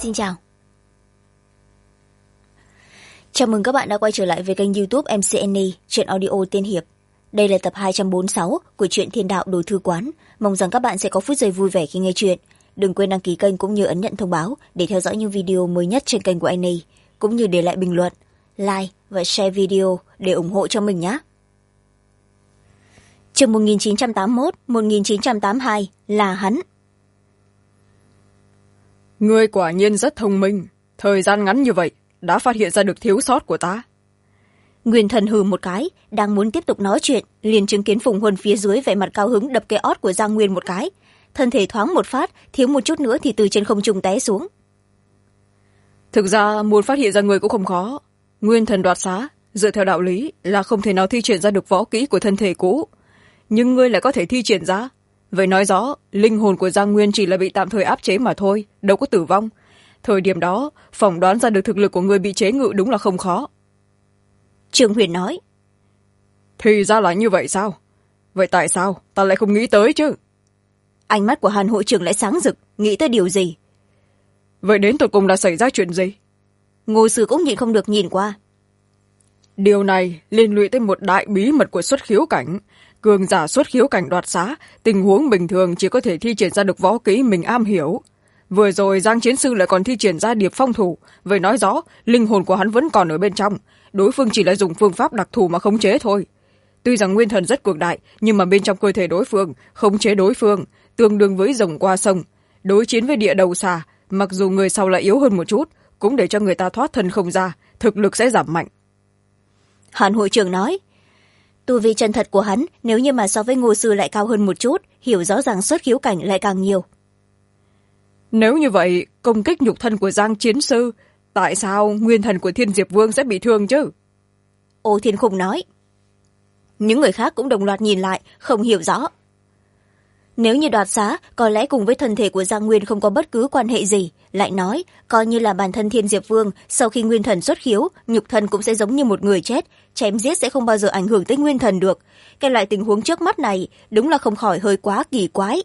Xin chào. Chào mừng các bạn đã quay trở lại với kênh YouTube MCNE, truyện audio tiên hiệp. Đây là tập 246 của truyện Thiên Đạo Đồ Thư Quán. Mong rằng các bạn sẽ có phút giây vui vẻ khi nghe truyện. Đừng quên đăng ký kênh cũng như ấn nhận thông báo để theo dõi những video mới nhất trên kênh của anh ấy, cũng như để lại bình luận, like và share video để ủng hộ cho mình nhé. Chương 1981-1982 là hắn. Ngươi quả nhiên rất thông minh, thời gian ngắn như vậy đã phát hiện ra được thiếu sót của ta. Nguyên Thần hừ một cái, đang muốn tiếp tục nói chuyện, liền chứng kiến Phùng Huân phía dưới vẻ mặt cao hứng đập cái ót của Giang Nguyên một cái. Thân thể thoáng một phát, thiếu một chút nữa thì từ trên không trung té xuống. Thực ra muốn phát hiện ra người cũng không khó. Nguyên Thần đoạt xá, dựa theo đạo lý là không thể nào thi triển ra được võ kỹ của thân thể cũ. Nhưng ngươi lại có thể thi triển ra. Vậy nói rõ, linh hồn của Giang Nguyên chỉ là bị tạm thời áp chế mà thôi, đâu có tử vong. Thời điểm đó, phỏng đoán ra được thực lực của người bị chế ngự đúng là không khó. Trương Huyền nói. Thì ra là như vậy sao? Vậy tại sao ta lại không nghĩ tới chứ? Ánh mắt của Hàn hội trưởng lại sáng rực, nghĩ tới điều gì? Vậy đến tột cùng là xảy ra chuyện gì? Ngô Sư cũng nhịn không được nhìn qua. Điều này liên lụy tới một đại bí mật của xuất khiếu cảnh. Cường giả xuất khiếu cảnh đoạt xá, tình huống bình thường chỉ có thể thi triển ra được võ kỹ mình am hiểu. Vừa rồi Giang Chiến Sư lại còn thi triển ra điệp phong thủ, vậy nói rõ linh hồn của hắn vẫn còn ở bên trong, đối phương chỉ là dùng phương pháp đặc thù mà khống chế thôi. Tuy rằng nguyên thần rất cường đại, nhưng mà bên trong cơ thể đối phương, khống chế đối phương tương đương với rồng qua sông, đối chiến với địa đầu xà, mặc dù người sau lại yếu hơn một chút, cũng để cho người ta thoát thân không ra, thực lực sẽ giảm mạnh. Hàn hội trưởng nói, tu vi chân thật của hắn nếu như mà so với Ngô Sư lại cao hơn một chút, hiểu rõ ràng xuất khiếu cảnh lại càng nhiều. Nếu như vậy, công kích nhục thân của Giang Chiến Sư, tại sao nguyên thần của Thiên Diệp Vương sẽ bị thương chứ? Ô Thiên Khung nói. Những người khác cũng đồng loạt nhìn lại, không hiểu rõ. Nếu như đoạt xá, có lẽ cùng với thân thể của Giang Nguyên không có bất cứ quan hệ gì. Lại nói, coi như là bản thân Thiên Diệp Vương, sau khi nguyên thần xuất khiếu, nhục thân cũng sẽ giống như một người chết, chém giết sẽ không bao giờ ảnh hưởng tới nguyên thần được. Cái loại tình huống trước mắt này, đúng là không khỏi hơi quá kỳ quái.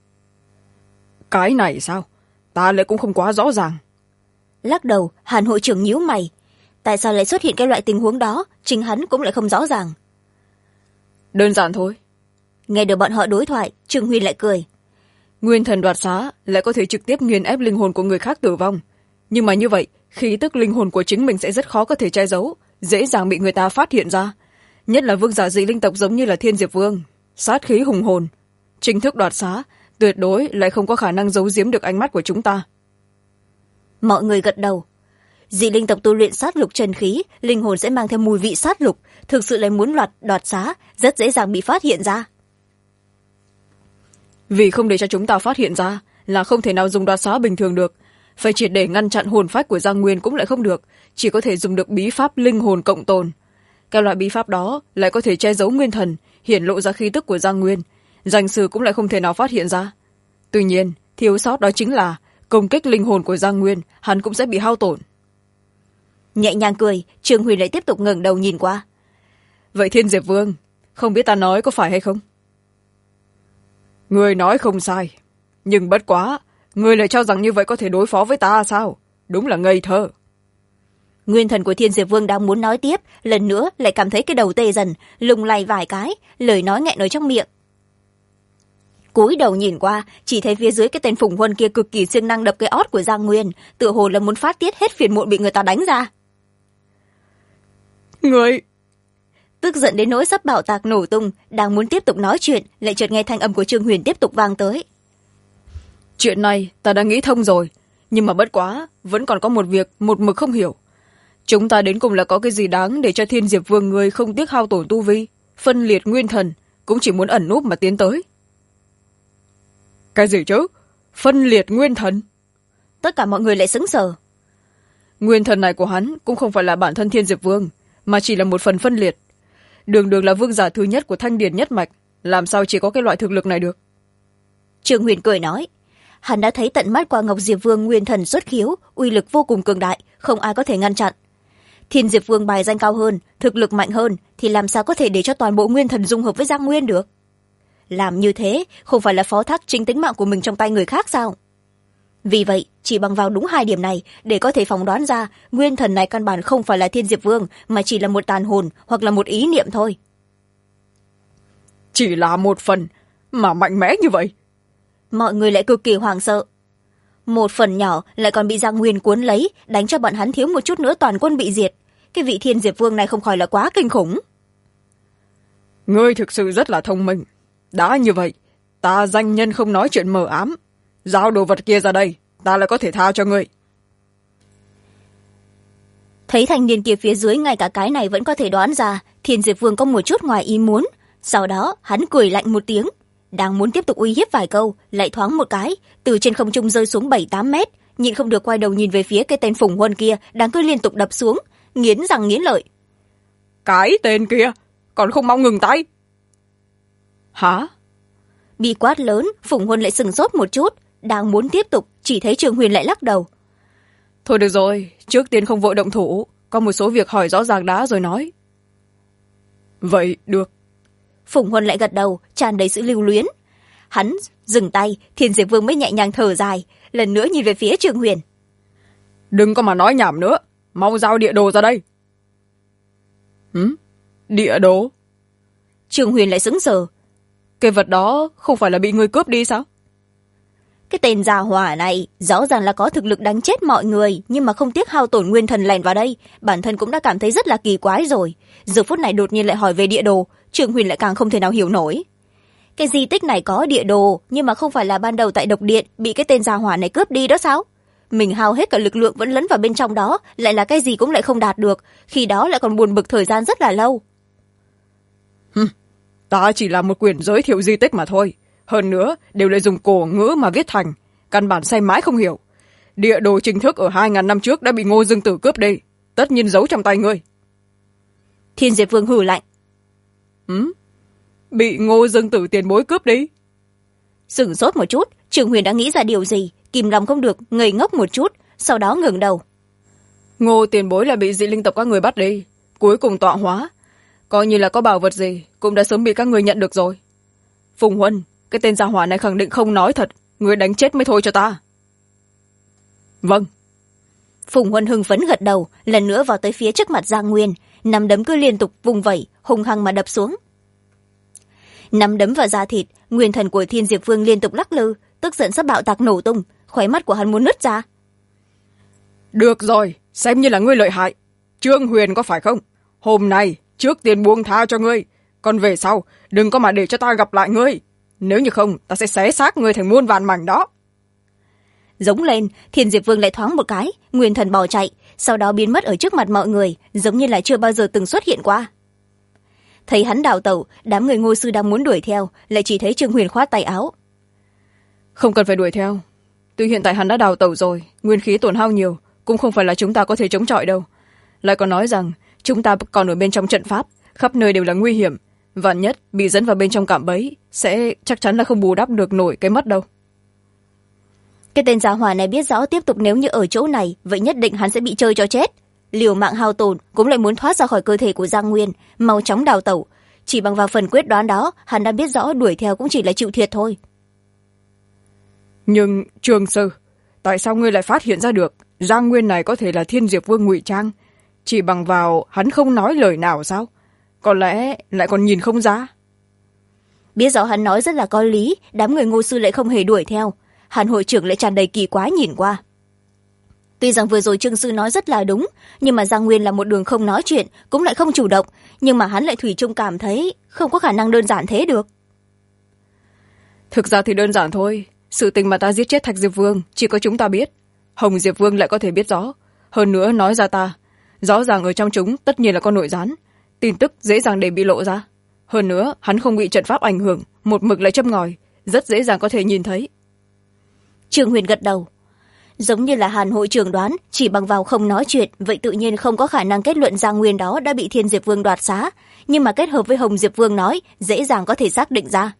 Cái này sao? Ta lại cũng không quá rõ ràng. Lắc đầu, Hàn hội trưởng nhíu mày. Tại sao lại xuất hiện cái loại tình huống đó, chính hắn cũng lại không rõ ràng. Đơn giản thôi. Nghe được bọn họ đối thoại, Trương Huy lại cười. Nguyên thần đoạt xá lại có thể trực tiếp nghiền ép linh hồn của người khác tử vong. Nhưng mà như vậy, khí tức linh hồn của chính mình sẽ rất khó có thể che giấu, dễ dàng bị người ta phát hiện ra. Nhất là vương giả dị linh tộc giống như là Thiên Diệp Vương, sát khí hùng hồn. Chính thức đoạt xá, tuyệt đối lại không có khả năng giấu giếm được ánh mắt của chúng ta. Mọi người gật đầu. Dị linh tộc tu luyện sát lục chân khí, linh hồn sẽ mang theo mùi vị sát lục, thực sự lại muốn đoạt xá, rất dễ dàng bị phát hiện ra. Vì không để cho chúng ta phát hiện ra là không thể nào dùng đoạt xá bình thường được, phải triệt để ngăn chặn hồn phách của Giang Nguyên cũng lại không được, chỉ có thể dùng được bí pháp linh hồn cộng tồn. Các loại bí pháp đó lại có thể che giấu nguyên thần, hiển lộ ra khí tức của Giang Nguyên, danh sư cũng lại không thể nào phát hiện ra. Tuy nhiên, thiếu sót đó chính là công kích linh hồn của Giang Nguyên, hắn cũng sẽ bị hao tổn. Nhẹ nhàng cười, Trương Huy lại tiếp tục ngẩng đầu nhìn qua. Vậy Thiên Diệp Vương, không biết ta nói có phải hay không? Người nói không sai, nhưng bất quá, người lại cho rằng như vậy có thể đối phó với ta sao? Đúng là ngây thơ. Nguyên thần của Thiên Diệp Vương đang muốn nói tiếp, lần nữa lại cảm thấy cái đầu tê dần, lung lay vài cái, lời nói nghẹn ở trong miệng. Cúi đầu nhìn qua, chỉ thấy phía dưới cái tên Phùng Huân kia cực kỳ siêng năng đập cái ót của Giang Nguyên, tựa hồ là muốn phát tiết hết phiền muộn bị người ta đánh ra. Người... Tức giận đến nỗi sắp bảo tạc nổ tung, đang muốn tiếp tục nói chuyện, lại chợt nghe thanh âm của Trương Huyền tiếp tục vang tới. Chuyện này ta đã nghĩ thông rồi, nhưng mà bất quá, vẫn còn có một việc một mực không hiểu. Chúng ta đến cùng là có cái gì đáng để cho Thiên Diệp Vương người không tiếc hao tổn tu vi, phân liệt nguyên thần, cũng chỉ muốn ẩn núp mà tiến tới. Cái gì chứ? Phân liệt nguyên thần? Tất cả mọi người lại sững sờ. Nguyên thần này của hắn cũng không phải là bản thân Thiên Diệp Vương, mà chỉ là một phần phân liệt. Đường đường là vương giả thứ nhất của Thanh Điền nhất mạch, làm sao chỉ có cái loại thực lực này được? Trương Huyền cười nói. Hắn đã thấy tận mắt qua Ngọc Diệp Vương nguyên thần xuất khiếu, uy lực vô cùng cường đại, không ai có thể ngăn chặn. Thiên Diệp Vương bài danh cao hơn, thực lực mạnh hơn, thì làm sao có thể để cho toàn bộ nguyên thần dung hợp với Giang Nguyên được? Làm như thế, không phải là phó thác chính tính mạng của mình trong tay người khác sao? vì vậy chỉ bằng vào đúng hai điểm này để có thể phỏng đoán ra nguyên thần này căn bản không phải là Thiên Diệp Vương mà chỉ là một tàn hồn hoặc là một ý niệm thôi. Chỉ là một phần mà mạnh mẽ như vậy? Mọi người lại cực kỳ hoảng sợ. Một phần nhỏ lại còn bị Giang Nguyên cuốn lấy, đánh cho bọn hắn thiếu một chút nữa toàn quân bị diệt. Cái vị Thiên Diệp Vương này không khỏi là quá kinh khủng. Ngươi thực sự rất là thông minh. Đã như vậy, ta danh nhân không nói chuyện mờ ám. Giao đồ vật kia ra đây, ta lại có thể tha cho ngươi. Thấy thanh niên kia phía dưới ngay cả cái này vẫn có thể đoán ra, Thiên Diệp Vương có một chút ngoài ý muốn. Sau đó hắn cười lạnh một tiếng, đang muốn tiếp tục uy hiếp vài câu, lại thoáng một cái từ trên không trung rơi xuống 7-8 mét, nhịn không được quay đầu nhìn về phía cái tên Phùng Huân kia đang cứ liên tục đập xuống, nghiến răng nghiến lợi. Cái tên kia còn không mau ngừng tay. Hả? Bị quát lớn, Phùng Huân lại sừng sốt một chút, đang muốn tiếp tục, chỉ thấy Trương Huyền lại lắc đầu. Thôi được rồi, trước tiên không vội động thủ, có một số việc hỏi rõ ràng đã rồi nói. Vậy được. Phùng Huân lại gật đầu, tràn đầy sự lưu luyến. Hắn dừng tay, Thiên Diệp Vương mới nhẹ nhàng thở dài, lần nữa nhìn về phía Trương Huyền. Đừng có mà nói nhảm nữa, mau giao địa đồ ra đây. Địa đồ? Trương Huyền lại sững sờ. Cái vật đó không phải là bị người cướp đi sao? Cái tên già hỏa này rõ ràng là có thực lực đánh chết mọi người, nhưng mà không tiếc hao tổn nguyên thần lèn vào đây, bản thân cũng đã cảm thấy rất là kỳ quái rồi. Giờ phút này đột nhiên lại hỏi về địa đồ, Trương Huyền lại càng không thể nào hiểu nổi. Cái di tích này có địa đồ, nhưng mà không phải là ban đầu tại độc điện bị cái tên già hỏa này cướp đi đó sao? Mình hao hết cả lực lượng vẫn lấn vào bên trong đó, lại là cái gì cũng lại không đạt được, khi đó lại còn buồn bực thời gian rất là lâu. Ta chỉ là một quyển giới thiệu di tích mà thôi, hơn nữa đều lại dùng cổ ngữ mà viết thành, căn bản say mãi không hiểu. Địa đồ chính thức ở 2000 năm trước đã bị Ngô Dương Tử cướp đi, tất nhiên giấu trong tay ngươi. Thiên Diệp Vương hừ lạnh. Bị Ngô Dương Tử tiền bối cướp đi? Sửng sốt một chút, Trương Huyền đã nghĩ ra điều gì, kìm lòng không được, ngây ngốc một chút, sau đó ngẩng đầu. Ngô tiền bối là bị dị linh tộc các người bắt đi, cuối cùng tọa hóa, coi như là có bảo vật gì cũng đã sớm bị các người nhận được rồi. Phùng Huân, cái tên gia hỏa này khẳng định không nói thật, người đánh chết mới thôi cho ta. Vâng. Phùng Huân hưng phấn gật đầu, lần nữa vào tới phía trước mặt Giang Nguyên, nắm đấm cứ liên tục vùng vẩy, hung hăng mà đập xuống. Nắm đấm vào da thịt, nguyên thần của Thiên Diệp Vương liên tục lắc lư, tức giận sắp bạo tạc nổ tung, khóe mắt của hắn muốn nứt ra. Được rồi, xem như là ngươi lợi hại. Trương Huyền có phải không? Hôm nay trước tiên buông tha cho ngươi, còn về sau đừng có mà để cho ta gặp lại ngươi, nếu như không ta sẽ xé xác ngươi thành muôn vàn mảnh đó. Giống lên, Thiên Diệp Vương lại thoáng một cái, nguyên thần bỏ chạy, sau đó biến mất ở trước mặt mọi người, giống như là chưa bao giờ từng xuất hiện qua. Thấy hắn đào tẩu, đám người Ngô sư đang muốn đuổi theo, lại chỉ thấy Trương Huyền khoát tay áo. Không cần phải đuổi theo, tuy hiện tại hắn đã đào tẩu rồi, nguyên khí tổn hao nhiều, cũng không phải là chúng ta có thể chống chọi đâu. Lại còn nói rằng chúng ta còn ở bên trong trận pháp, khắp nơi đều là nguy hiểm, vạn nhất bị dẫn vào bên trong cạm bẫy sẽ chắc chắn là không bù đắp được nổi cái mất đâu. Cái tên gia hỏa này biết rõ tiếp tục nếu như ở chỗ này, vậy nhất định hắn sẽ bị chơi cho chết. Liều mạng hao tổn cũng lại muốn thoát ra khỏi cơ thể của Giang Nguyên, mau chóng đào tẩu. Chỉ bằng vào phần quyết đoán đó, hắn đã biết rõ đuổi theo cũng chỉ là chịu thiệt thôi. Nhưng Trường Sư, tại sao ngươi lại phát hiện ra được Giang Nguyên này có thể là Thiên Diệp Vương ngụy trang? Chỉ bằng vào hắn không nói lời nào sao? Có lẽ lại còn nhìn không ra. Biết rõ hắn nói rất là có lý, đám người Ngô sư lại không hề đuổi theo. Hàn hội trưởng lại tràn đầy kỳ quái nhìn qua. Tuy rằng vừa rồi Trương sư nói rất là đúng, nhưng mà Giang Nguyên là một đường không nói chuyện, cũng lại không chủ động, nhưng mà hắn lại thủy chung cảm thấy không có khả năng đơn giản thế được. Thực ra thì đơn giản thôi, sự tình mà ta giết chết Thạch Diệp Vương chỉ có chúng ta biết, Hồng Diệp Vương lại có thể biết rõ, hơn nữa nói ra ta, rõ ràng ở trong chúng tất nhiên là có nội gián, tin tức dễ dàng để bị lộ ra. Hơn nữa hắn không bị trận pháp ảnh hưởng, một mực lại châm ngòi, rất dễ dàng có thể nhìn thấy. Trương Huyền gật đầu. Giống như là Hàn hội trưởng đoán, chỉ bằng vào không nói chuyện, vậy tự nhiên không có khả năng kết luận Giang Nguyên đó đã bị Thiên Diệp Vương đoạt xá, nhưng mà kết hợp với Hồng Diệp Vương nói, dễ dàng có thể xác định ra.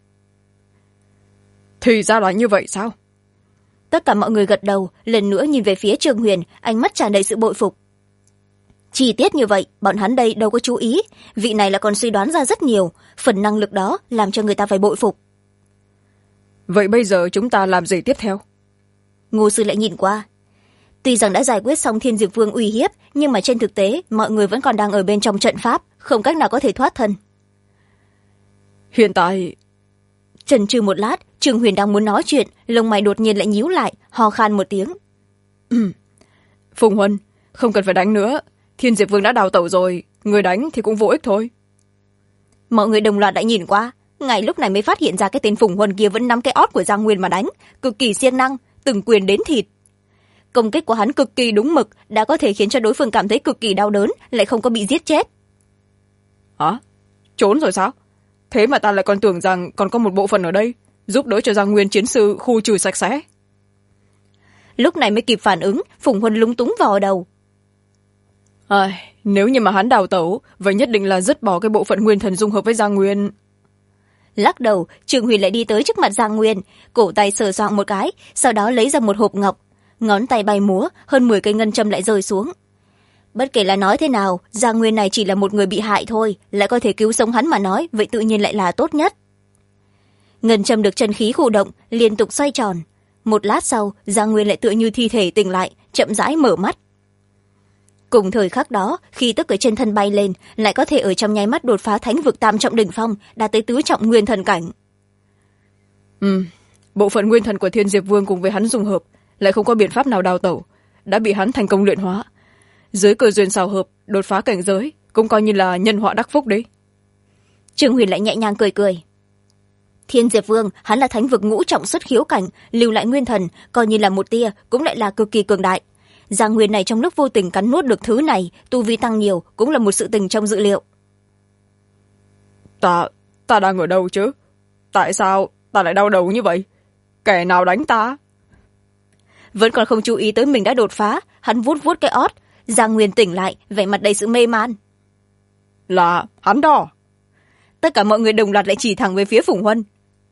Thì ra là như vậy sao? Tất cả mọi người gật đầu, lần nữa nhìn về phía Trương Huyền, ánh mắt tràn đầy sự bội phục. Chi tiết như vậy, bọn hắn đây đâu có chú ý, vị này là còn suy đoán ra rất nhiều, phần năng lực đó làm cho người ta phải bội phục. Vậy bây giờ chúng ta làm gì tiếp theo? Ngô sư lại nhìn qua. Tuy rằng đã giải quyết xong Thiên Diệp Vương uy hiếp, nhưng mà trên thực tế mọi người vẫn còn đang ở bên trong trận pháp, không cách nào có thể thoát thân. Hiện tại... Chần chừ một lát, Trương Huyền đang muốn nói chuyện, lông mày đột nhiên lại nhíu lại, ho khan một tiếng. Phùng Huân, không cần phải đánh nữa. Thiên Diệp Vương đã đào tẩu rồi, người đánh thì cũng vô ích thôi. Mọi người đồng loạt đã nhìn qua, ngay lúc này mới phát hiện ra cái tên Phùng Huân kia vẫn nắm cái ót của Giang Nguyên mà đánh, cực kỳ siêng năng, từng quyền đến thịt. Công kích của hắn cực kỳ đúng mực, đã có thể khiến cho đối phương cảm thấy cực kỳ đau đớn, lại không có bị giết chết. Hả? Trốn rồi sao? Thế mà ta lại còn tưởng rằng còn có một bộ phận ở đây, giúp đỡ cho Giang Nguyên chiến sư khu trừ sạch sẽ. Lúc này mới kịp phản ứng, Phùng Huân lúng túng vò đầu. Nếu như mà hắn đào tẩu, vậy nhất định là dứt bỏ cái bộ phận nguyên thần dung hợp với Giang Nguyên. Lắc đầu, Trương Huyền lại đi tới trước mặt Giang Nguyên, cổ tay sờ soạng một cái, sau đó lấy ra một hộp ngọc, ngón tay bay múa, hơn 10 cây ngân châm lại rơi xuống. Bất kể là nói thế nào, Giang Nguyên này chỉ là một người bị hại thôi, lại có thể cứu sống hắn mà nói, vậy tự nhiên lại là tốt nhất. Ngân châm được chân khí khu động, liên tục xoay tròn. Một lát sau, Giang Nguyên lại tựa như thi thể tỉnh lại, chậm rãi mở mắt. Cùng thời khắc đó, khi tức ở trên thân bay lên, lại có thể ở trong nháy mắt đột phá thánh vực tam trọng đỉnh phong, đạt tới tứ trọng nguyên thần cảnh. Bộ phận nguyên thần của Thiên Diệp Vương cùng với hắn dung hợp, lại không có biện pháp nào đào tẩu, đã bị hắn thành công luyện hóa. Dưới cơ duyên xào hợp, đột phá cảnh giới, cũng coi như là nhân họa đắc phúc đấy. Trương Huyền lại nhẹ nhàng cười cười. Thiên Diệp Vương, hắn là thánh vực ngũ trọng xuất khiếu cảnh, lưu lại nguyên thần, coi như là một tia, cũng lại là cực kỳ cường đại. Giang Nguyên này trong lúc vô tình cắn nuốt được thứ này, tu vi tăng nhiều, cũng là một sự tình trong dự liệu. Ta đang ở đâu chứ? Tại sao ta lại đau đầu như vậy? Kẻ nào đánh ta? Vẫn còn không chú ý tới mình đã đột phá, hắn vuốt vuốt cái ót. Giang Nguyên tỉnh lại, vẻ mặt đầy sự mê man. Là hắn đó. Tất cả mọi người đồng loạt lại chỉ thẳng về phía Phùng Huân.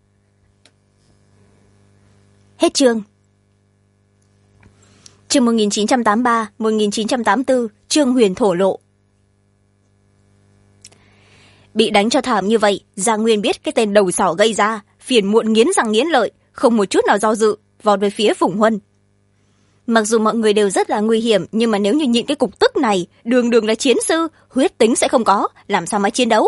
Hết chương. Chương 1983, 1984, Trương Huyền thổ lộ. Bị đánh cho thảm như vậy, Giang Nguyên biết cái tên đầu sỏ gây ra, phiền muộn nghiến răng nghiến lợi, không một chút nào do dự, vọt về phía Phùng Huân. Mặc dù mọi người đều rất là nguy hiểm, nhưng mà nếu như nhịn cái cục tức này, đường đường là chiến sư, huyết tính sẽ không có, làm sao mà chiến đấu.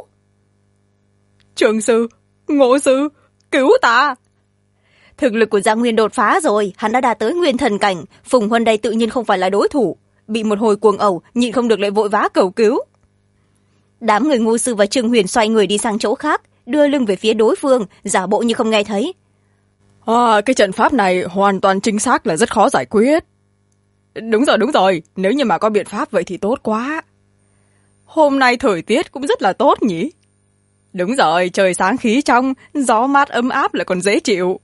Trường sư, Ngộ sư, cứu ta. Thực lực của Giang Nguyên đột phá rồi, hắn đã đạt tới nguyên thần cảnh, Phùng Huân đây tự nhiên không phải là đối thủ. Bị một hồi cuồng ẩu, nhịn không được lại vội vã cầu cứu. Đám người Ngô sư và Trương Huyền xoay người đi sang chỗ khác, đưa lưng về phía đối phương, giả bộ như không nghe thấy. Cái trận pháp này hoàn toàn chính xác là rất khó giải quyết. Đúng rồi, nếu như mà có biện pháp vậy thì tốt quá. Hôm nay thời tiết cũng rất là tốt nhỉ? Đúng rồi, trời sáng khí trong, gió mát ấm áp lại còn dễ chịu.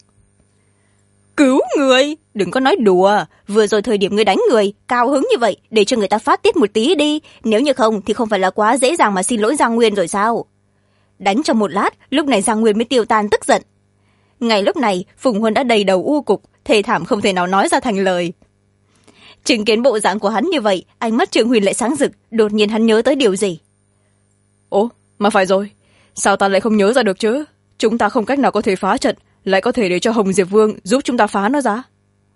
Cứu người, đừng có nói đùa, vừa rồi thời điểm người đánh người, cao hứng như vậy, để cho người ta phát tiết một tí đi, nếu như không thì không phải là quá dễ dàng mà xin lỗi Giang Nguyên rồi sao? Đánh trong một lát, lúc này Giang Nguyên mới tiêu tan tức giận. Ngay lúc này, Phùng Huân đã đầy đầu u cục, thê thảm không thể nào nói ra thành lời. Chứng kiến bộ dạng của hắn như vậy, ánh mắt Trương Huyền lại sáng rực, đột nhiên hắn nhớ tới điều gì. Ồ, mà phải rồi, sao ta lại không nhớ ra được chứ? Chúng ta không cách nào có thể phá trận, lại có thể để cho Hồng Diệp Vương giúp chúng ta phá nó ra.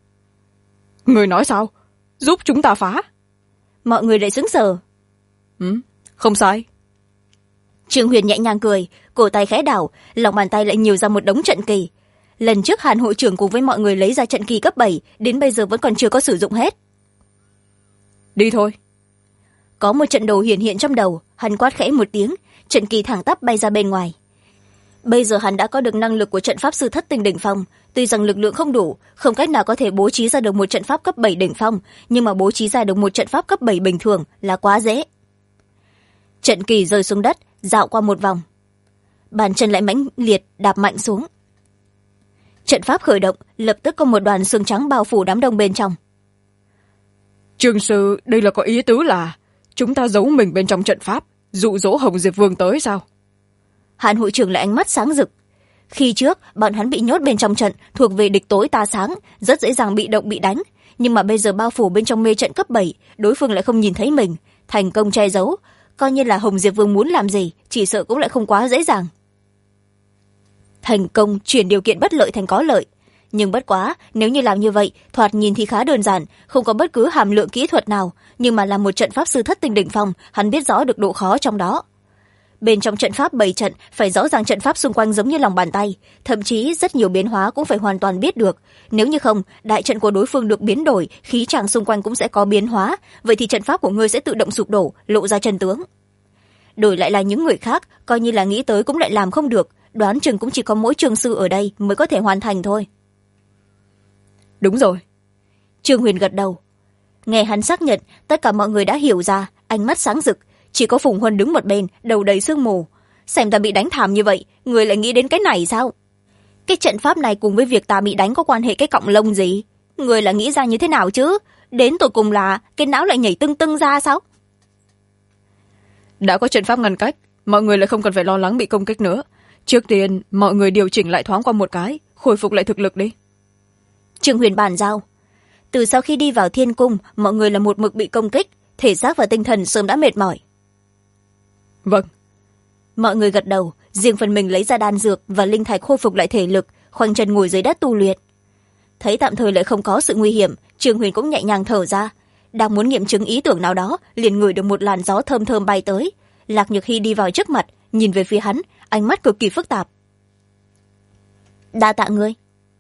Người nói sao? Giúp chúng ta phá? Mọi người lại sững sờ. Không sai. Trương Huyền nhẹ nhàng cười, cổ tay khẽ đảo, lòng bàn tay lại nhiều ra một đống trận kỳ. Lần trước Hàn hội trưởng cùng với mọi người lấy ra trận kỳ cấp 7, đến bây giờ vẫn còn chưa có sử dụng hết. Đi thôi. Có một trận đồ hiển hiện trong đầu, hắn quát khẽ một tiếng, trận kỳ thẳng tắp bay ra bên ngoài. Bây giờ hắn đã có được năng lực của trận pháp sư thất tinh đỉnh phong, tuy rằng lực lượng không đủ, không cách nào có thể bố trí ra được một trận pháp cấp 7 đỉnh phong, nhưng mà bố trí ra được một trận pháp cấp 7 bình thường là quá dễ. Trận kỳ rơi xuống đất, dạo qua một vòng. Bàn chân lại mãnh liệt đạp mạnh xuống. Trận pháp khởi động, lập tức có một đoàn xương trắng bao phủ đám đông bên trong. Trương sư, đây là có ý tứ là chúng ta giấu mình bên trong trận pháp, dụ dỗ Hồng Diệp Vương tới sao? Hàn hội trưởng lại ánh mắt sáng rực. Khi trước, bọn hắn bị nhốt bên trong trận, thuộc về địch tối ta sáng, rất dễ dàng bị động bị đánh. Nhưng mà bây giờ bao phủ bên trong mê trận cấp 7, đối phương lại không nhìn thấy mình, thành công che giấu. Coi như là Hồng Diệp Vương muốn làm gì, chỉ sợ cũng lại không quá dễ dàng. Thành công chuyển điều kiện bất lợi thành có lợi. nhưng bất quá nếu như làm như vậy thoạt nhìn thì khá đơn giản, không có bất cứ hàm lượng kỹ thuật nào, nhưng mà là một trận pháp sư thất tinh đỉnh phong, hắn biết rõ được độ khó trong đó. Bên trong trận pháp 7 trận phải rõ ràng trận pháp xung quanh giống như lòng bàn tay, thậm chí rất nhiều biến hóa cũng phải hoàn toàn biết được. Nếu như không, đại trận của đối phương được biến đổi, khí tràng xung quanh cũng sẽ có biến hóa, vậy thì trận pháp của ngươi sẽ tự động sụp đổ, lộ ra chân tướng. Đổi lại là những người khác, coi như là nghĩ tới cũng lại làm không được, đoán chừng cũng chỉ có mỗi Trương sư ở đây mới có thể hoàn thành thôi. Đúng rồi. Trương Huyền gật đầu. Nghe hắn xác nhận, tất cả mọi người đã hiểu ra, ánh mắt sáng rực. Chỉ có Phùng Huân đứng một bên, đầu đầy sương mù. Xem ta bị đánh thảm như vậy, người lại nghĩ đến cái này sao? Cái trận pháp này cùng với việc ta bị đánh có quan hệ cái cọng lông gì? Người là nghĩ ra như thế nào chứ? Đến tột cùng là cái não lại nhảy tưng tưng ra sao? Đã có trận pháp ngăn cách, mọi người lại không cần phải lo lắng bị công kích nữa. Trước tiên, mọi người điều chỉnh lại thoáng qua một cái, khôi phục lại thực lực đi. Trương Huyền bàn giao. Từ sau khi đi vào thiên cung, mọi người là một mực bị công kích, thể xác và tinh thần sớm đã mệt mỏi. Vâng. Mọi người gật đầu, riêng phần mình lấy ra đan dược và linh thạch khôi phục lại thể lực, khoanh chân ngồi dưới đất tu luyện. Thấy tạm thời lại không có sự nguy hiểm, Trương Huyền cũng nhẹ nhàng thở ra. Đang muốn nghiệm chứng ý tưởng nào đó, liền ngửi được một làn gió thơm thơm bay tới. Lạc Nhược Hy đi vào trước mặt, nhìn về phía hắn, ánh mắt cực kỳ phức tạp. Đa tạ ngươi.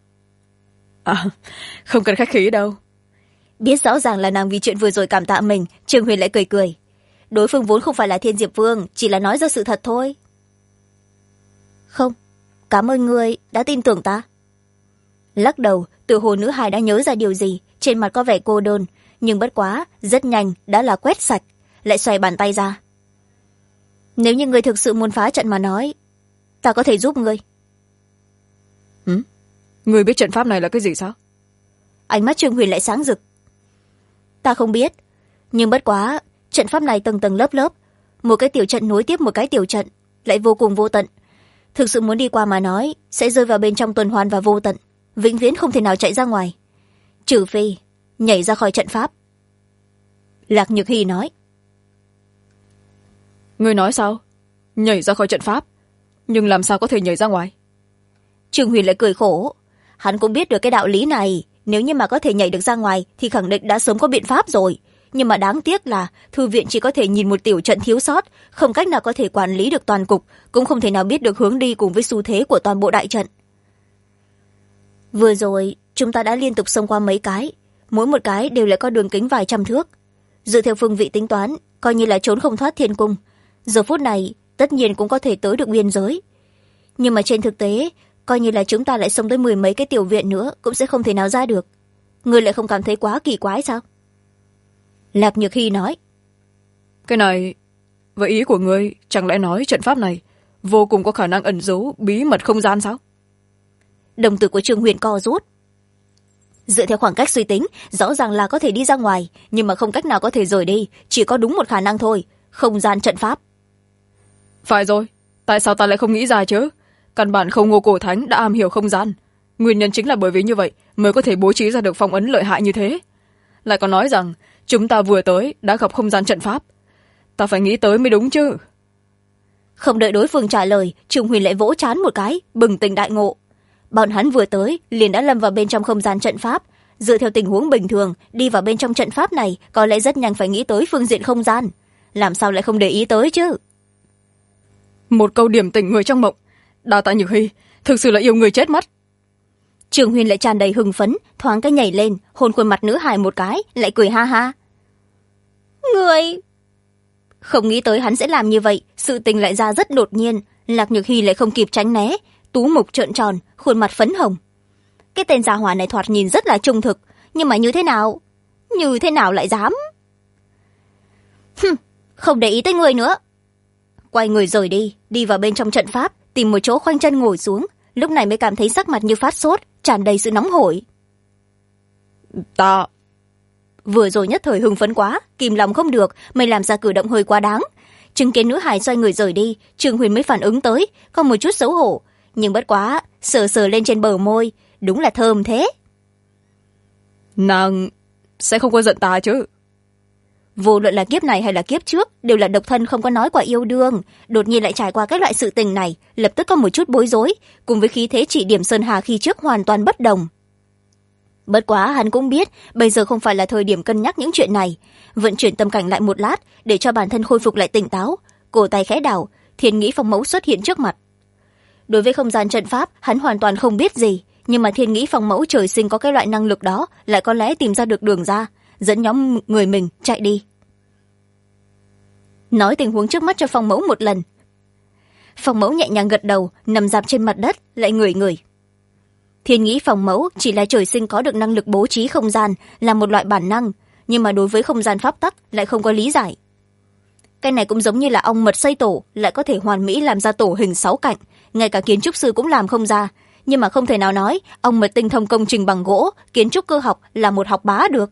Không cần khách khí đâu. Biết rõ ràng là nàng vì chuyện vừa rồi cảm tạ mình, Trương Huyền lại cười cười. Đối phương vốn không phải là Thiên Diệp Vương, chỉ là nói ra sự thật thôi. Không, cảm ơn ngươi đã tin tưởng ta. Lắc đầu, tự hồ nữ hài đã nhớ ra điều gì, trên mặt có vẻ cô đơn, nhưng bất quá rất nhanh đã là quét sạch, lại xoay bàn tay ra. Nếu như ngươi thực sự muốn phá trận mà nói, ta có thể giúp ngươi. Ngươi biết trận pháp này là cái gì sao? Ánh mắt Trương Huyền lại sáng rực. Ta không biết, nhưng bất quá trận pháp này tầng tầng lớp lớp, một cái tiểu trận nối tiếp một cái tiểu trận, lại vô cùng vô tận. Thực sự muốn đi qua mà nói, sẽ rơi vào bên trong tuần hoàn và vô tận, vĩnh viễn không thể nào chạy ra ngoài, trừ phi nhảy ra khỏi trận pháp. Lạc Nhược Hy nói. Ngươi nói sao? Nhảy ra khỏi trận pháp? Nhưng làm sao có thể nhảy ra ngoài? Trương Huyền lại cười khổ. Hắn cũng biết được cái đạo lý này, nếu như mà có thể nhảy được ra ngoài thì khẳng định đã sớm có biện pháp rồi. Nhưng mà đáng tiếc là thư viện chỉ có thể nhìn một tiểu trận thiếu sót, không cách nào có thể quản lý được toàn cục, cũng không thể nào biết được hướng đi cùng với xu thế của toàn bộ đại trận. Vừa rồi chúng ta đã liên tục xông qua mấy cái, mỗi một cái đều lại có đường kính vài trăm thước. Dựa theo phương vị tính toán, coi như là trốn không thoát thiên cung. Giờ phút này tất nhiên cũng có thể tới được biên giới, nhưng mà trên thực tế coi như là chúng ta lại xông tới 10 mấy cái tiểu viện nữa cũng sẽ không thể nào ra được. Ngươi lại không cảm thấy quá kỳ quái sao? Lạc Nhược Hy nói. Cái này, với ý của ngươi, chẳng lẽ nói trận pháp này vô cùng có khả năng ẩn giấu bí mật không gian sao? Đồng tử của Trương Huyền co rút. Dựa theo khoảng cách suy tính, rõ ràng là có thể đi ra ngoài, nhưng mà không cách nào có thể rời đi, chỉ có đúng một khả năng thôi, không gian trận pháp. Phải rồi, tại sao ta lại không nghĩ ra chứ? Căn bản không Ngô Cổ Thánh đã am hiểu không gian. Nguyên nhân chính là bởi vì như vậy mới có thể bố trí ra được phong ấn lợi hại như thế. Lại còn nói rằng chúng ta vừa tới đã gặp không gian trận pháp. Ta phải nghĩ tới mới đúng chứ. Không đợi đối phương trả lời, Trương Huyền lại vỗ trán một cái, bừng tỉnh đại ngộ. Bọn hắn vừa tới liền đã lâm vào bên trong không gian trận pháp. Dựa theo tình huống bình thường, đi vào bên trong trận pháp này có lẽ rất nhanh phải nghĩ tới phương diện không gian. Làm sao lại không để ý tới chứ? Một câu điểm tỉnh người trong mộng. Đa tạ Nhược Hy, thực sự là yêu người chết mất. Trương Huyền lại tràn đầy hưng phấn, thoáng cái nhảy lên, hôn khuôn mặt nữ hài một cái, lại cười ha ha. Người... Không nghĩ tới hắn sẽ làm như vậy, sự tình lại ra rất đột nhiên. Lạc Nhược Hy lại không kịp tránh né, tú mục trợn tròn, khuôn mặt phấn hồng. Cái tên gia hỏa này thoạt nhìn rất là trung thực, nhưng mà như thế nào lại dám? Không để ý tới người nữa. Quay người rời đi, đi vào bên trong trận pháp, tìm một chỗ khoanh chân ngồi xuống, lúc này mới cảm thấy sắc mặt như phát sốt, tràn đầy sự nóng hổi. Ta... Vừa rồi nhất thời hưng phấn quá, kìm lòng không được, mới làm ra cử động hơi quá đáng. Chứng kiến nữ hài xoay người rời đi, Trương Huyền mới phản ứng tới, có một chút xấu hổ, nhưng bất quá sờ sờ lên trên bờ môi, đúng là thơm thế. Nàng sẽ không có giận ta chứ? Vô luận là kiếp này hay là kiếp trước, đều là độc thân không có nói qua yêu đương, đột nhiên lại trải qua cái loại sự tình này, lập tức có một chút bối rối, cùng với khí thế chỉ điểm Sơn Hà khi trước hoàn toàn bất đồng. Bất quá hắn cũng biết bây giờ không phải là thời điểm cân nhắc những chuyện này. Vận chuyển tâm cảnh lại một lát để cho bản thân khôi phục lại tỉnh táo, cổ tay khẽ đảo, thiên nghĩ phong mẫu xuất hiện trước mặt. Đối với không gian trận pháp hắn hoàn toàn không biết gì, nhưng mà thiên nghĩ phong mẫu trời sinh có cái loại năng lực đó, lại có lẽ tìm ra được đường ra, dẫn nhóm người mình chạy đi. Nói tình huống trước mắt cho phong mẫu một lần. Phong mẫu nhẹ nhàng gật đầu, nằm dạp trên mặt đất lại ngửi ngửi. Thiên nghĩ phong mẫu chỉ là trời sinh có được năng lực bố trí không gian, là một loại bản năng, nhưng mà đối với không gian pháp tắc lại không có lý giải. Cái này cũng giống như là ong mật xây tổ, lại có thể hoàn mỹ làm ra tổ hình 6 cạnh, ngay cả kiến trúc sư cũng làm không ra, nhưng mà không thể nào nói ong mật tinh thông công trình bằng gỗ, kiến trúc cơ học là một học bá được.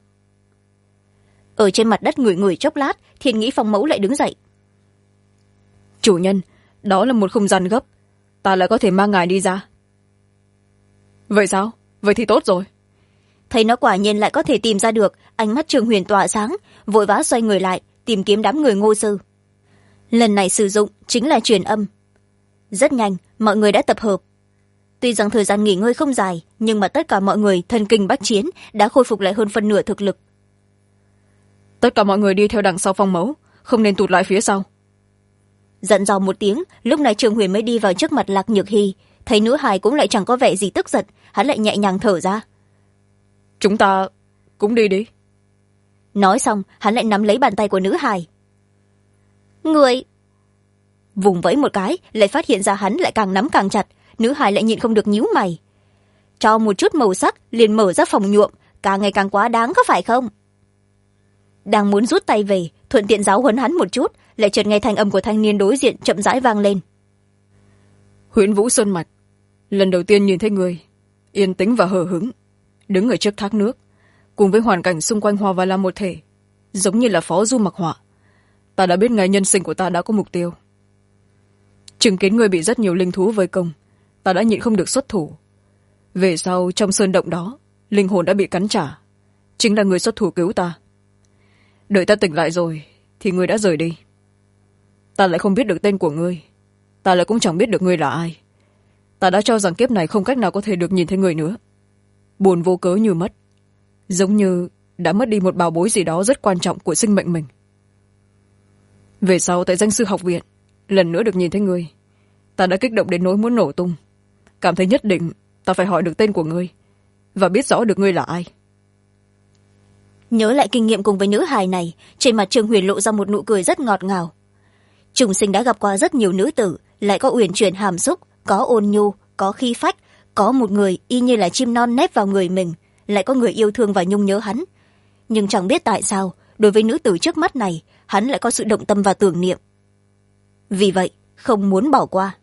Ở trên mặt đất ngửi ngửi chốc lát, thiên nghĩ phong mẫu lại đứng dậy. Chủ nhân, đó là một không gian gấp, ta lại có thể mang ngài đi ra. Vậy sao? Vậy thì tốt rồi. Thấy nó quả nhiên lại có thể tìm ra được, ánh mắt Trương Huyền tỏa sáng, vội vã xoay người lại tìm kiếm đám người Ngô sư. Lần này sử dụng chính là truyền âm. Rất nhanh mọi người đã tập hợp. Tuy rằng thời gian nghỉ ngơi không dài, nhưng mà tất cả mọi người thân kinh bách chiến, đã khôi phục lại hơn phân nửa thực lực. Tất cả mọi người đi theo đằng sau phong mẫu, không nên tụt lại phía sau. Dặn dò một tiếng, lúc này Trương Huyền mới đi vào trước mặt Lạc Nhược Hy. Thấy nữ hài cũng lại chẳng có vẻ gì tức giận, hắn lại nhẹ nhàng thở ra. Chúng ta cũng đi đi. Nói xong hắn lại nắm lấy bàn tay của nữ hài. Người vùng vẫy một cái, lại phát hiện ra hắn lại càng nắm càng chặt. Nữ hài lại nhịn không được nhíu mày. Cho một chút màu sắc liền mở ra phòng nhuộm, càng ngày càng quá đáng có phải không? Đang muốn rút tay về, thuận tiện giáo huấn hắn một chút, lại chợt nghe thanh âm của thanh niên đối diện chậm rãi vang lên. Huyễn Vũ Sơn Mạch, lần đầu tiên nhìn thấy người yên tĩnh và hờ hững, đứng ở trước thác nước, cùng với hoàn cảnh xung quanh hòa vào làm một thể, giống như là phó du mặc họa. Ta đã biết ngày nhân sinh của ta đã có mục tiêu. Chứng kiến người bị rất nhiều linh thú vây công, ta đã nhịn không được xuất thủ. Về sau trong sơn động đó, linh hồn đã bị cắn trả, chính là người xuất thủ cứu ta. Đợi ta tỉnh lại rồi thì người đã rời đi. Ta lại không biết được tên của ngươi, ta lại cũng chẳng biết được ngươi là ai. Ta đã cho rằng kiếp này không cách nào có thể được nhìn thấy người nữa. Buồn vô cớ như mất, giống như đã mất đi một bảo bối gì đó rất quan trọng của sinh mệnh mình. Về sau tại danh sư học viện, lần nữa được nhìn thấy ngươi, ta đã kích động đến nỗi muốn nổ tung, cảm thấy nhất định ta phải hỏi được tên của ngươi và biết rõ được ngươi là ai. Nhớ lại kinh nghiệm cùng với nữ hài này, trên mặt Trương Huyền lộ ra một nụ cười rất ngọt ngào. Trùng sinh đã gặp qua rất nhiều nữ tử, lại có uyển chuyển hàm xúc, có ôn nhu, có khí phách, có một người y như là chim non nép vào người mình, lại có người yêu thương và nhung nhớ hắn. Nhưng chẳng biết tại sao, đối với nữ tử trước mắt này, hắn lại có sự động tâm và tưởng niệm. Vì vậy không muốn bỏ qua.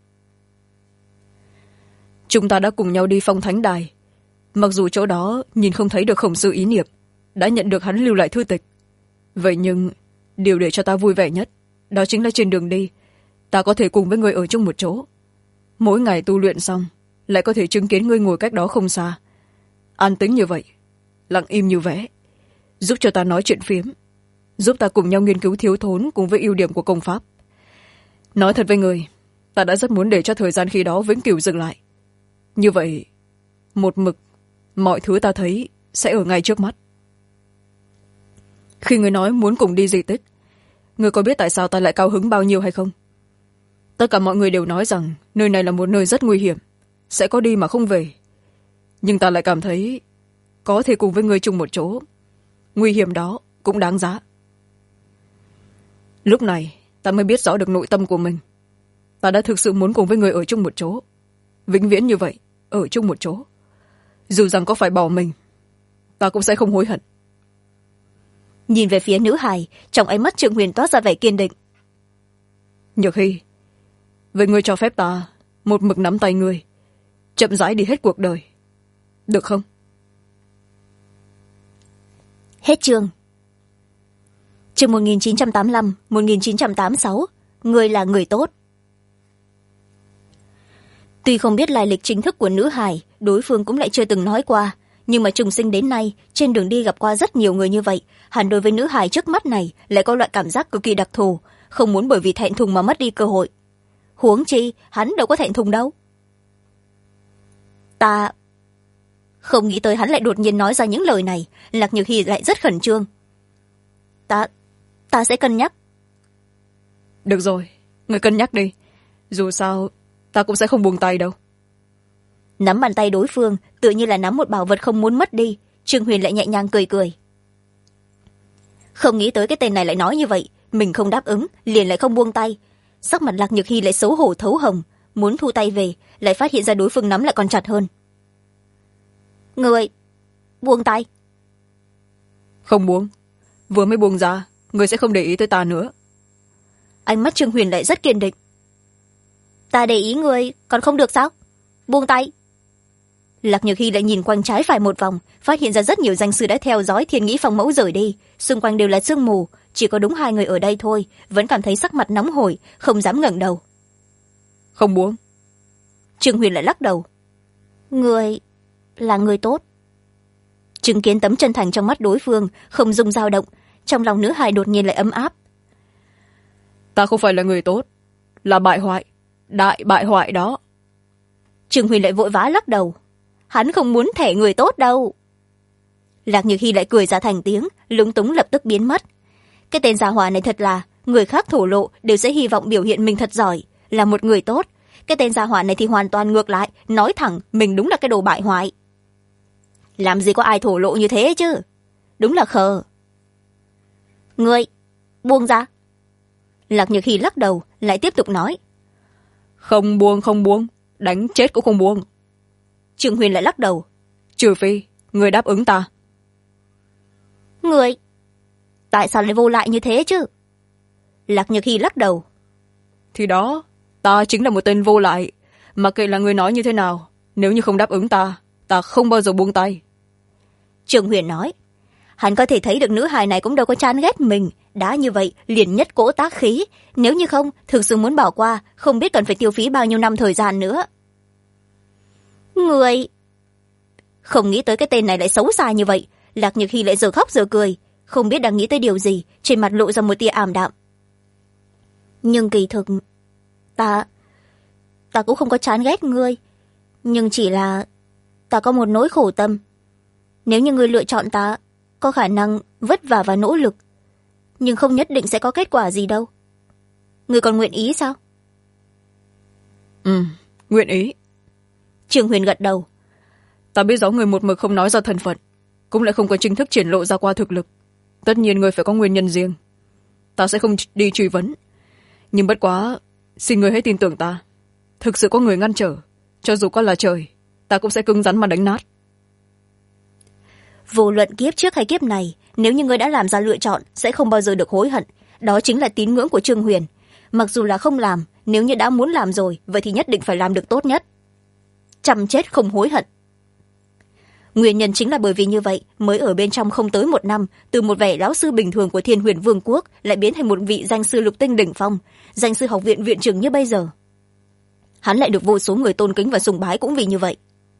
Chúng ta đã cùng nhau đi Phong Thánh Đài, mặc dù chỗ đó nhìn không thấy được Khổng Sư ý niệm, đã nhận được hắn lưu lại thư tịch. Vậy nhưng điều để cho ta vui vẻ nhất, đó chính là trên đường đi ta có thể cùng với người ở chung một chỗ. Mỗi ngày tu luyện xong, lại có thể chứng kiến ngươi ngồi cách đó không xa, an tĩnh như vậy, lặng im như vẽ, giúp cho ta nói chuyện phiếm, giúp ta cùng nhau nghiên cứu thiếu thốn cùng với ưu điểm của công pháp. Nói thật với người, ta đã rất muốn để cho thời gian khi đó vĩnh cửu dừng lại. Như vậy một mực mọi thứ ta thấy sẽ ở ngay trước mắt. Khi người nói muốn cùng đi di tích, người có biết tại sao ta lại cao hứng bao nhiêu hay không? Tất cả mọi người đều nói rằng nơi này là một nơi rất nguy hiểm, sẽ có đi mà không về. Nhưng ta lại cảm thấy có thể cùng với người chung một chỗ, nguy hiểm đó cũng đáng giá. Lúc này ta mới biết rõ được nội tâm của mình. Ta đã thực sự muốn cùng với người ở chung một chỗ, vĩnh viễn như vậy, ở chung một chỗ. Dù rằng có phải bỏ mình, ta cũng sẽ không hối hận. Nhìn về phía nữ hài, trong ánh mắt Trương Huyền toát ra vẻ kiên định. Nhược Hy, vậy ngươi cho phép ta một mực nắm tay ngươi, chậm rãi đi hết cuộc đời, được không? Hết chương. Chương 1985-1986, người là người tốt. Tuy không biết lai lịch chính thức của nữ hài, đối phương cũng lại chưa từng nói qua, nhưng mà trùng sinh đến nay, trên đường đi gặp qua rất nhiều người như vậy, hẳn đối với nữ hài trước mắt này lại có loại cảm giác cực kỳ đặc thù, không muốn bởi vì thẹn thùng mà mất đi cơ hội. Huống chi hắn đâu có thẹn thùng đâu. Ta Không nghĩ tới hắn lại đột nhiên nói ra những lời này, Lạc Nhược Hy lại rất khẩn trương. Ta sẽ cân nhắc. Được rồi, người cân nhắc đi. Dù sao ta cũng sẽ không buông tay đâu. Nắm bàn tay đối phương tự như là nắm một bảo vật không muốn mất đi. Trương Huyền lại nhẹ nhàng cười cười. Không nghĩ tới cái tên này lại nói như vậy, mình không đáp ứng liền lại không buông tay. Sắc mặt Lạc Nhược Hy lại xấu hổ thấu hồng, muốn thu tay về lại phát hiện ra đối phương nắm lại còn chặt hơn. Người buông tay. Không buông. Vừa mới buông ra, người sẽ không để ý tới ta nữa. Ánh mắt Trương Huyền lại rất kiên định. Ta để ý người còn không được sao? Buông tay. Lạc Nhược Hy lại nhìn quanh trái phải một vòng, phát hiện ra rất nhiều danh sư đã theo dõi Thiên Nghĩ Phong mẫu rời đi, xung quanh đều là sương mù, chỉ có đúng hai người ở đây thôi, vẫn cảm thấy sắc mặt nóng hổi, không dám ngẩng đầu. Không buông. Trương Huyền lại lắc đầu. Người là người tốt. Chứng kiến tấm chân thành trong mắt đối phương không dung dao động, trong lòng nữ hài đột nhiên lại ấm áp. Ta không phải là người tốt, là bại hoại, đại bại hoại đó. Trương Huyền lại vội vã lắc đầu. Hắn không muốn thể người tốt đâu. Lạc Nhược Hy lại cười ra thành tiếng, lúng túng lập tức biến mất. Cái tên gia hỏa này thật là, người khác thổ lộ đều sẽ hy vọng biểu hiện mình thật giỏi, là một người tốt. Cái tên gia hỏa này thì hoàn toàn ngược lại, nói thẳng mình đúng là cái đồ bại hoại. Làm gì có ai thổ lộ như thế chứ, đúng là khờ. Ngươi buông ra. Lạc Nhược Hy lắc đầu lại tiếp tục nói. Không buông, không buông, đánh chết cũng không buông. Trương Huyền lại lắc đầu. Trừ phi người đáp ứng ta. Người tại sao lại vô lại như thế chứ? Lạc Nhược Hy lắc đầu. Thì đó, ta chính là một tên vô lại, mặc kệ là người nói như thế nào, nếu như không đáp ứng ta không bao giờ buông tay. Trương Huyền nói. Hắn có thể thấy được nữ hài này cũng đâu có chán ghét mình, đã như vậy liền nhất cỗ tác khí, nếu như không thực sự muốn bỏ qua, không biết cần phải tiêu phí bao nhiêu năm thời gian nữa. Người không nghĩ tới cái tên này lại xấu xa như vậy. Lạc Nhược Hy lại giờ khóc giờ cười, không biết đang nghĩ tới điều gì, trên mặt lộ ra một tia ảm đạm. Nhưng kỳ thực ta cũng không có chán ghét ngươi, nhưng chỉ là ta có một nỗi khổ tâm. Nếu như ngươi lựa chọn ta, có khả năng vất vả và nỗ lực, nhưng không nhất định sẽ có kết quả gì đâu. Ngươi còn nguyện ý sao? Nguyện ý. Trương Huyền gật đầu. Ta biết rõ người một mực không nói ra thân phận, cũng lại không có chính thức triển lộ ra qua thực lực. Tất nhiên người phải có nguyên nhân riêng. Ta sẽ không đi truy vấn. Nhưng bất quá, xin người hãy tin tưởng ta. Thực sự có người ngăn trở, cho dù có là trời, ta cũng sẽ cứng rắn mà đánh nát. Vô luận kiếp trước hay kiếp này, nếu như ngươi đã làm ra lựa chọn sẽ không bao giờ được hối hận. Đó chính là tín ngưỡng của Trương Huyền. Mặc dù là không làm, nếu như đã muốn làm rồi, vậy thì nhất định phải làm được tốt nhất. Chăm chết không hối hận. Nguyên nhân chính là bởi vì như vậy mới ở bên trong không tới một năm, từ một vẻ lão sư bình thường của Thiên Huyền Vương quốc lại biến thành một vị danh sư lục tinh đỉnh phong, danh sư học viện viện trưởng như bây giờ. Hắn lại được vô số người tôn kính và sùng bái cũng vì như vậy.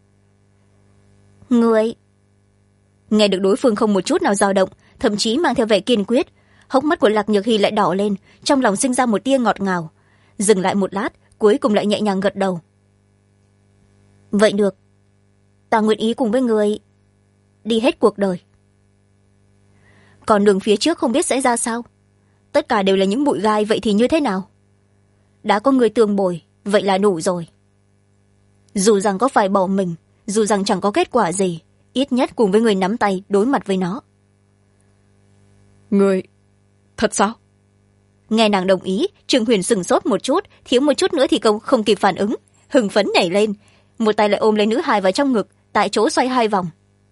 Ngươi nghe được đối phương không một chút nào dao động, thậm chí mang theo vẻ kiên quyết, hốc mắt của Lạc Nhược Hy lại đỏ lên, trong lòng sinh ra một tia ngọt ngào. Dừng lại một lát, cuối cùng lại nhẹ nhàng gật đầu. Vậy được, ta nguyện ý cùng với người đi hết cuộc đời. Còn đường phía trước không biết sẽ ra sao, tất cả đều là những bụi gai, vậy thì như thế nào? Đã có người tương bồi, vậy là đủ rồi. Dù rằng có phải bỏ mình, dù rằng chẳng có kết quả gì, ít nhất cùng với người nắm tay đối mặt với nó. Người thật sao? Nghe nàng đồng ý, Trương Huyền sửng sốt một chút, thiếu một chút nữa thì không kịp phản ứng, hưng phấn nhảy lên, một tay lại ôm lấy nữ hài vào trong ngực, tại chỗ xoay 2 vòng.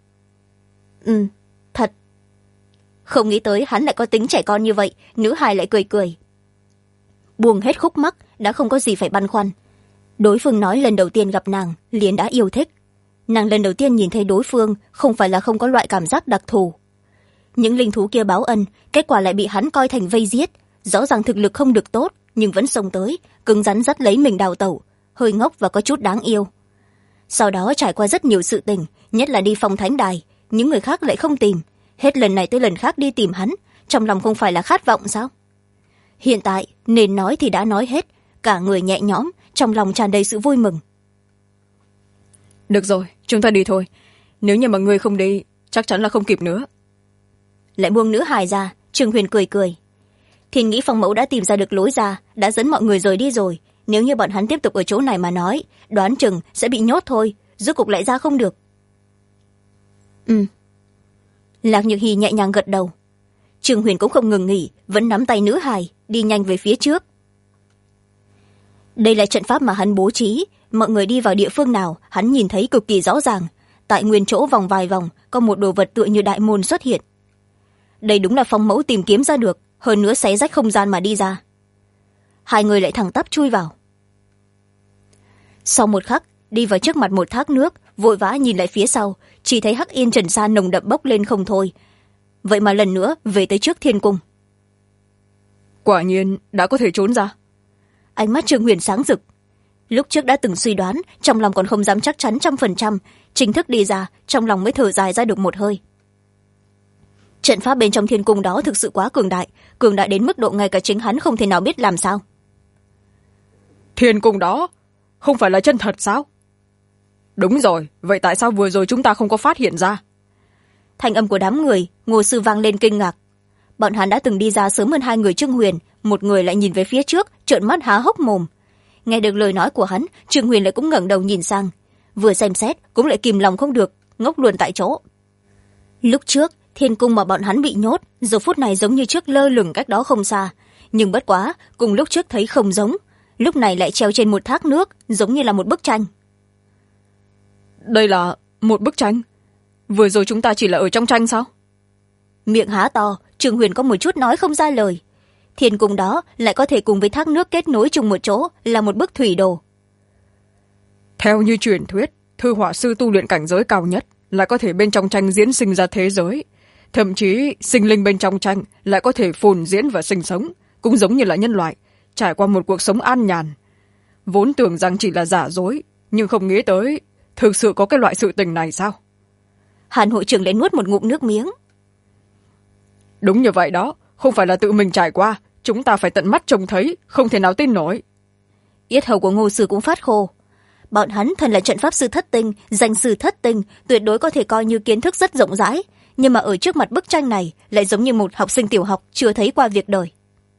Thật. Không nghĩ tới hắn lại có tính trẻ con như vậy, nữ hài lại cười cười. Buông hết khúc mắc, đã không có gì phải băn khoăn. Đối phương nói lần đầu tiên gặp nàng liền đã yêu thích. Nàng lần đầu tiên nhìn thấy đối phương không phải là không có loại cảm giác đặc thù. Những linh thú kia báo ân, kết quả lại bị hắn coi thành vây giết. Rõ ràng thực lực không được tốt, nhưng vẫn xông tới, cứng rắn dắt lấy mình đào tẩu, hơi ngốc và có chút đáng yêu. Sau đó trải qua rất nhiều sự tình, nhất là đi phong thánh đài, những người khác lại không tìm, hết lần này tới lần khác đi tìm hắn, trong lòng không phải là khát vọng sao? Hiện tại nên nói thì đã nói hết, cả người nhẹ nhõm, trong lòng tràn đầy sự vui mừng. Được rồi, chúng ta đi thôi. nếu như mà ngươi không đi chắc chắn là không kịp nữa. Lại buông nữ hài ra, Trương Huyền cười cười. Thiên nghĩ Phong mẫu đã tìm ra được lối ra, đã dẫn mọi người rời đi rồi. Nếu như bọn hắn tiếp tục ở chỗ này mà nói, đoán chừng sẽ bị nhốt thôi, rốt cục lại ra không được. Lạc Nhược Hy nhẹ nhàng gật đầu. Trương Huyền cũng không ngừng nghỉ, vẫn nắm tay nữ hài đi nhanh về phía trước. Đây là trận pháp mà hắn bố trí, mọi người đi vào địa phương nào hắn nhìn thấy cực kỳ rõ ràng. Tại nguyên chỗ vòng vài vòng có một đồ vật tựa như đại môn xuất hiện. Đây đúng là Phong mẫu tìm kiếm ra được, hơn nữa xé rách không gian mà đi ra. Hai người lại thẳng tắp chui vào. Sau một khắc, đi vào trước mặt một thác nước, vội vã nhìn lại phía sau, chỉ thấy hắc yên trần sa nồng đậm bốc lên không thôi. Vậy mà lần nữa về tới trước thiên cung. Quả nhiên đã có thể trốn ra. Ánh mắt Trương Huyền sáng rực. Lúc trước đã từng suy đoán, trong lòng còn không dám chắc chắn 100%, chính thức đi ra, trong lòng mới thở dài ra được một hơi. Trận pháp bên trong thiên cung đó thực sự quá cường đại đến mức độ ngay cả chính hắn không thể nào biết làm sao. Thiên cung đó không phải là chân thật sao? Đúng rồi, vậy tại sao vừa rồi chúng ta không có phát hiện ra? Thanh âm của đám người, Ngô Sư vang lên kinh ngạc. Bọn hắn đã từng đi ra sớm hơn hai người Trương Huyền, một người lại nhìn về phía trước, trợn mắt há hốc mồm. Nghe được lời nói của hắn, Trương Huyền lại cũng ngẩng đầu nhìn sang, vừa xem xét cũng lại kìm lòng không được, ngốc luôn tại chỗ. Lúc trước thiên cung mà bọn hắn bị nhốt, giờ phút này giống như trước lơ lửng cách đó không xa, nhưng bất quá cùng lúc trước thấy không giống, lúc này lại treo trên một thác nước, giống như là một bức tranh. Đây là một bức tranh? Vừa rồi chúng ta chỉ là ở trong tranh sao? Miệng há to, Trương Huyền có một chút nói không ra lời. Thiên cung đó lại có thể cùng với thác nước kết nối chung một chỗ, là một bức thủy đồ. Theo như truyền thuyết, thư họa sư tu luyện cảnh giới cao nhất lại có thể bên trong tranh diễn sinh ra thế giới, thậm chí sinh linh bên trong tranh lại có thể phồn diễn và sinh sống, cũng giống như là nhân loại, trải qua một cuộc sống an nhàn. Vốn tưởng rằng chỉ là giả dối, nhưng không nghĩ tới thực sự có cái loại sự tình này sao? Hàn hội trưởng lại nuốt một ngụm nước miếng. Đúng như vậy đó, không phải là tự mình trải qua, chúng ta phải tận mắt trông thấy, không thể nào tin nổi. Yết hầu của Ngô Sư cũng phát khô. Bọn hắn thân là trận pháp sư thất tinh, danh sư thất tinh, tuyệt đối có thể coi như kiến thức rất rộng rãi, nhưng mà ở trước mặt bức tranh này lại giống như một học sinh tiểu học chưa thấy qua việc đời.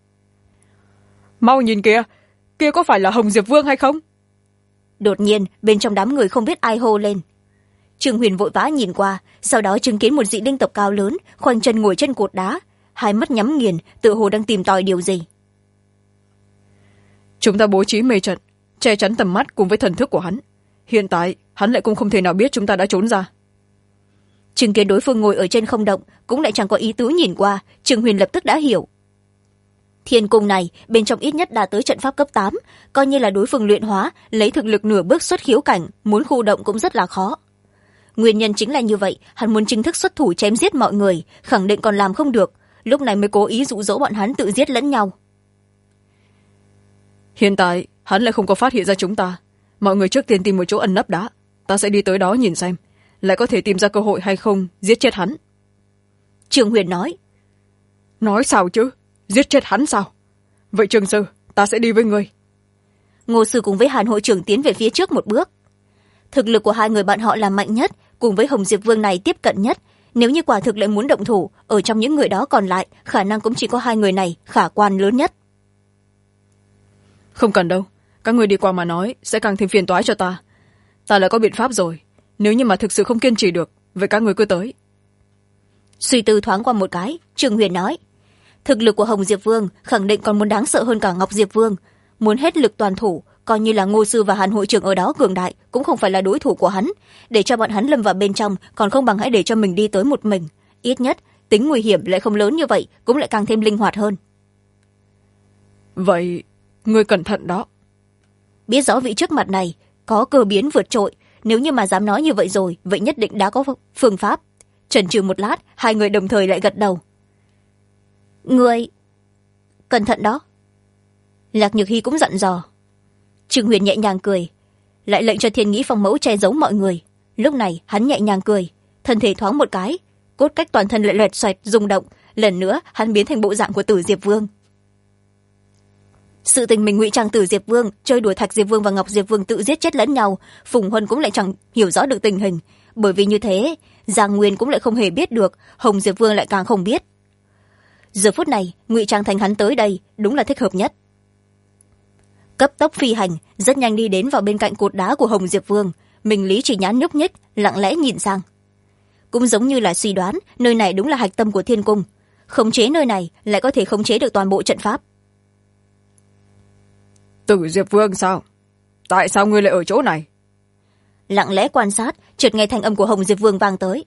Mau nhìn kìa, kia có phải là Hồng Diệp Vương hay không? Đột nhiên bên trong đám người không biết ai hô lên. Trương Huyền vội vã nhìn qua, sau đó chứng kiến một dị linh tộc cao lớn khoanh chân ngồi trên cột đá, hai mắt nhắm nghiền, tựa hồ đang tìm tòi điều gì. Chúng ta bố trí mê trận, che chắn tầm mắt cùng với thần thức của hắn. Hiện tại hắn lại cũng không thể nào biết chúng ta đã trốn ra. Chứng kiến đối phương ngồi ở trên không động, cũng lại chẳng có ý tứ nhìn qua, Trương Huyền lập tức đã hiểu. Thiên cung này bên trong ít nhất đã tới trận pháp cấp 8, coi như là đối phương luyện hóa, lấy thực lực nửa bước xuất khiếu cảnh, muốn khu động cũng rất là khó. Nguyên nhân chính là như vậy, hắn muốn chính thức xuất thủ chém giết mọi người, khẳng định còn làm không được, lúc này mới cố ý dụ dỗ bọn hắn tự giết lẫn nhau. Hiện tại hắn lại không có phát hiện ra chúng ta, mọi người trước tiên tìm một chỗ ẩn nấp đã, ta sẽ đi tới đó nhìn xem lại có thể tìm ra cơ hội hay không giết chết hắn. Trương Huyền nói. Nói sao chứ, giết chết hắn sao? Vậy Trương Sư, ta sẽ đi với ngươi. Ngô Sư cùng với Hàn hội trưởng tiến về phía trước một bước. Thực lực của hai người bạn họ là mạnh nhất, cùng với Hồng Diệp Vương này tiếp cận nhất, nếu như quả thực lại muốn động thủ, ở trong những người đó còn lại khả năng cũng chỉ có hai người này khả quan lớn nhất. Không cần đâu, các người đi qua mà nói sẽ càng thêm phiền toái cho ta. Ta đã có biện pháp rồi, nếu như mà thực sự không kiên trì được, vậy các người cứ tới. Suy tư thoáng qua một cái, Trương Huyền nói, thực lực của Hồng Diệp Vương khẳng định còn muốn đáng sợ hơn cả Ngọc Diệp Vương, muốn hết lực toàn thủ, coi như là Ngô Sư và Hàn hội trưởng ở đó cường đại cũng không phải là đối thủ của hắn, để cho bọn hắn lâm vào bên trong còn không bằng hãy để cho mình đi tới một mình, ít nhất tính nguy hiểm lại không lớn như vậy, cũng lại càng thêm linh hoạt hơn. Vậy ngươi cẩn thận đó. Biết rõ vị trước mặt này có cơ biến vượt trội, nếu như mà dám nói như vậy rồi, vậy nhất định đã có phương pháp. Chần chừ một lát, hai người đồng thời lại gật đầu. Ngươi cẩn thận đó. Lạc Nhược Hy cũng dặn dò. Trương Huyền nhẹ nhàng cười, lại lệnh cho Thiên Nghĩ Phong mẫu che giấu mọi người. Lúc này hắn nhẹ nhàng cười, thân thể thoáng một cái, cốt cách toàn thân lại loẹt xoẹt rung động, lần nữa hắn biến thành bộ dạng của Tử Diệp Vương. Sự tình mình ngụy trang Tử Diệp Vương, chơi đùa Thạch Diệp Vương và Ngọc Diệp Vương tự giết chết lẫn nhau, Phùng Huân cũng lại chẳng hiểu rõ được tình hình, bởi vì như thế Giang Nguyên cũng lại không hề biết được, Hồng Diệp Vương lại càng không biết. Giờ phút này ngụy trang thành hắn tới đây đúng là thích hợp nhất. Cấp tốc phi hành, rất nhanh đi đến vào bên cạnh cột đá của Hồng Diệp Vương. Minh Lý chỉ nhãn nhúc nhích, lặng lẽ nhìn sang. Cũng giống như là suy đoán, nơi này đúng là hạch tâm của thiên cung. Khống chế nơi này lại có thể khống chế được toàn bộ trận pháp. Tử Diệp Vương sao? Tại sao ngươi lại ở chỗ này? Lặng lẽ quan sát, chợt nghe thanh âm của Hồng Diệp Vương vang tới.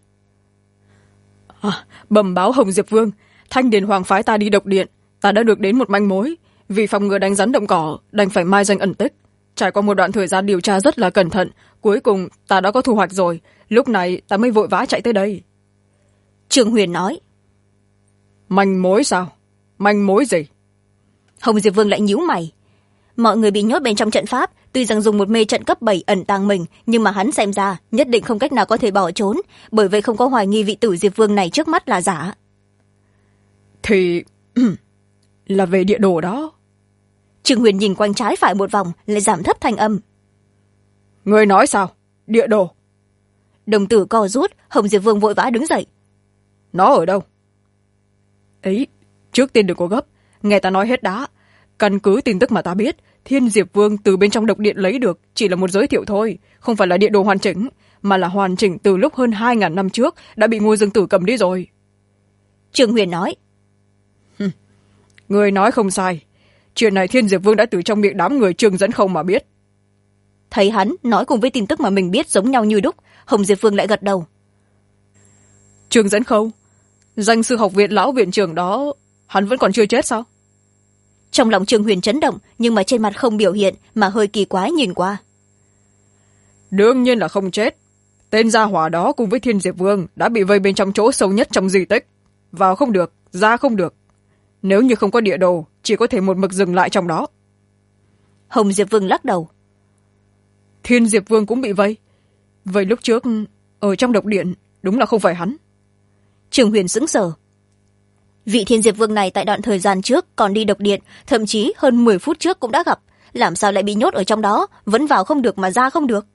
Bẩm báo Hồng Diệp Vương, Thanh Điền Hoàng phái ta đi độc điện, ta đã được đến một manh mối. Vì phòng ngừa đánh rắn động cỏ, đành phải mai danh ẩn tích. Trải qua một đoạn thời gian điều tra rất là cẩn thận, cuối cùng ta đã có thu hoạch rồi, lúc này ta mới vội vã chạy tới đây. Trương Huyền nói. Manh mối sao? Manh mối gì? Hồng Diệp Vương lại nhíu mày. Mọi người bị nhốt bên trong trận pháp, tuy rằng dùng một mê trận cấp 7 ẩn tàng mình, nhưng mà hắn xem ra nhất định không cách nào có thể bỏ trốn, bởi vậy không có hoài nghi vị Tử Diệp Vương này trước mắt là giả. Thì là về địa đồ đó. Trương Huyền nhìn quanh trái phải một vòng, lại giảm thấp thanh âm. Ngươi nói sao? Địa đồ? Đồng tử co rút, Hồng Diệp Vương vội vã đứng dậy. Nó ở đâu? Ấy, trước tiên đừng có gấp, nghe ta nói hết đã. Căn cứ tin tức mà ta biết, Thiên Diệp Vương từ bên trong độc điện lấy được chỉ là một giới thiệu thôi, không phải là địa đồ hoàn chỉnh, mà là hoàn chỉnh từ lúc hơn 2000 năm trước đã bị Ngô Dương Tử cầm đi rồi. Trương Huyền nói. Người nói không sai, chuyện này Thiên Diệp Vương đã từ trong miệng đám người Trương Dẫn Không mà biết. Thấy hắn nói cùng với tin tức mà mình biết giống nhau như đúc, Hồng Diệp Vương lại gật đầu. Trương Dẫn Không, danh sư học viện lão viện trưởng đó, hắn vẫn còn chưa chết sao? Trong lòng Trương Huyền chấn động, nhưng mà trên mặt không biểu hiện, mà hơi kỳ quái nhìn qua. Đương nhiên là không chết. Tên gia hỏa đó cùng với Thiên Diệp Vương đã bị vây bên trong chỗ sâu nhất trong di tích. Vào không được, ra không được. Nếu như không có địa đồ, chỉ có thể một mực dừng lại trong đó. Hồng Diệp Vương lắc đầu. Thiên Diệp Vương cũng bị vây. Vậy lúc trước, ở trong độc điện, đúng là không phải hắn. Trương Huyền sững sờ. Vị Thiên Diệp Vương này tại đoạn thời gian trước còn đi độc điện, thậm chí hơn 10 phút trước cũng đã gặp. Làm sao lại bị nhốt ở trong đó, vẫn vào không được mà ra không được?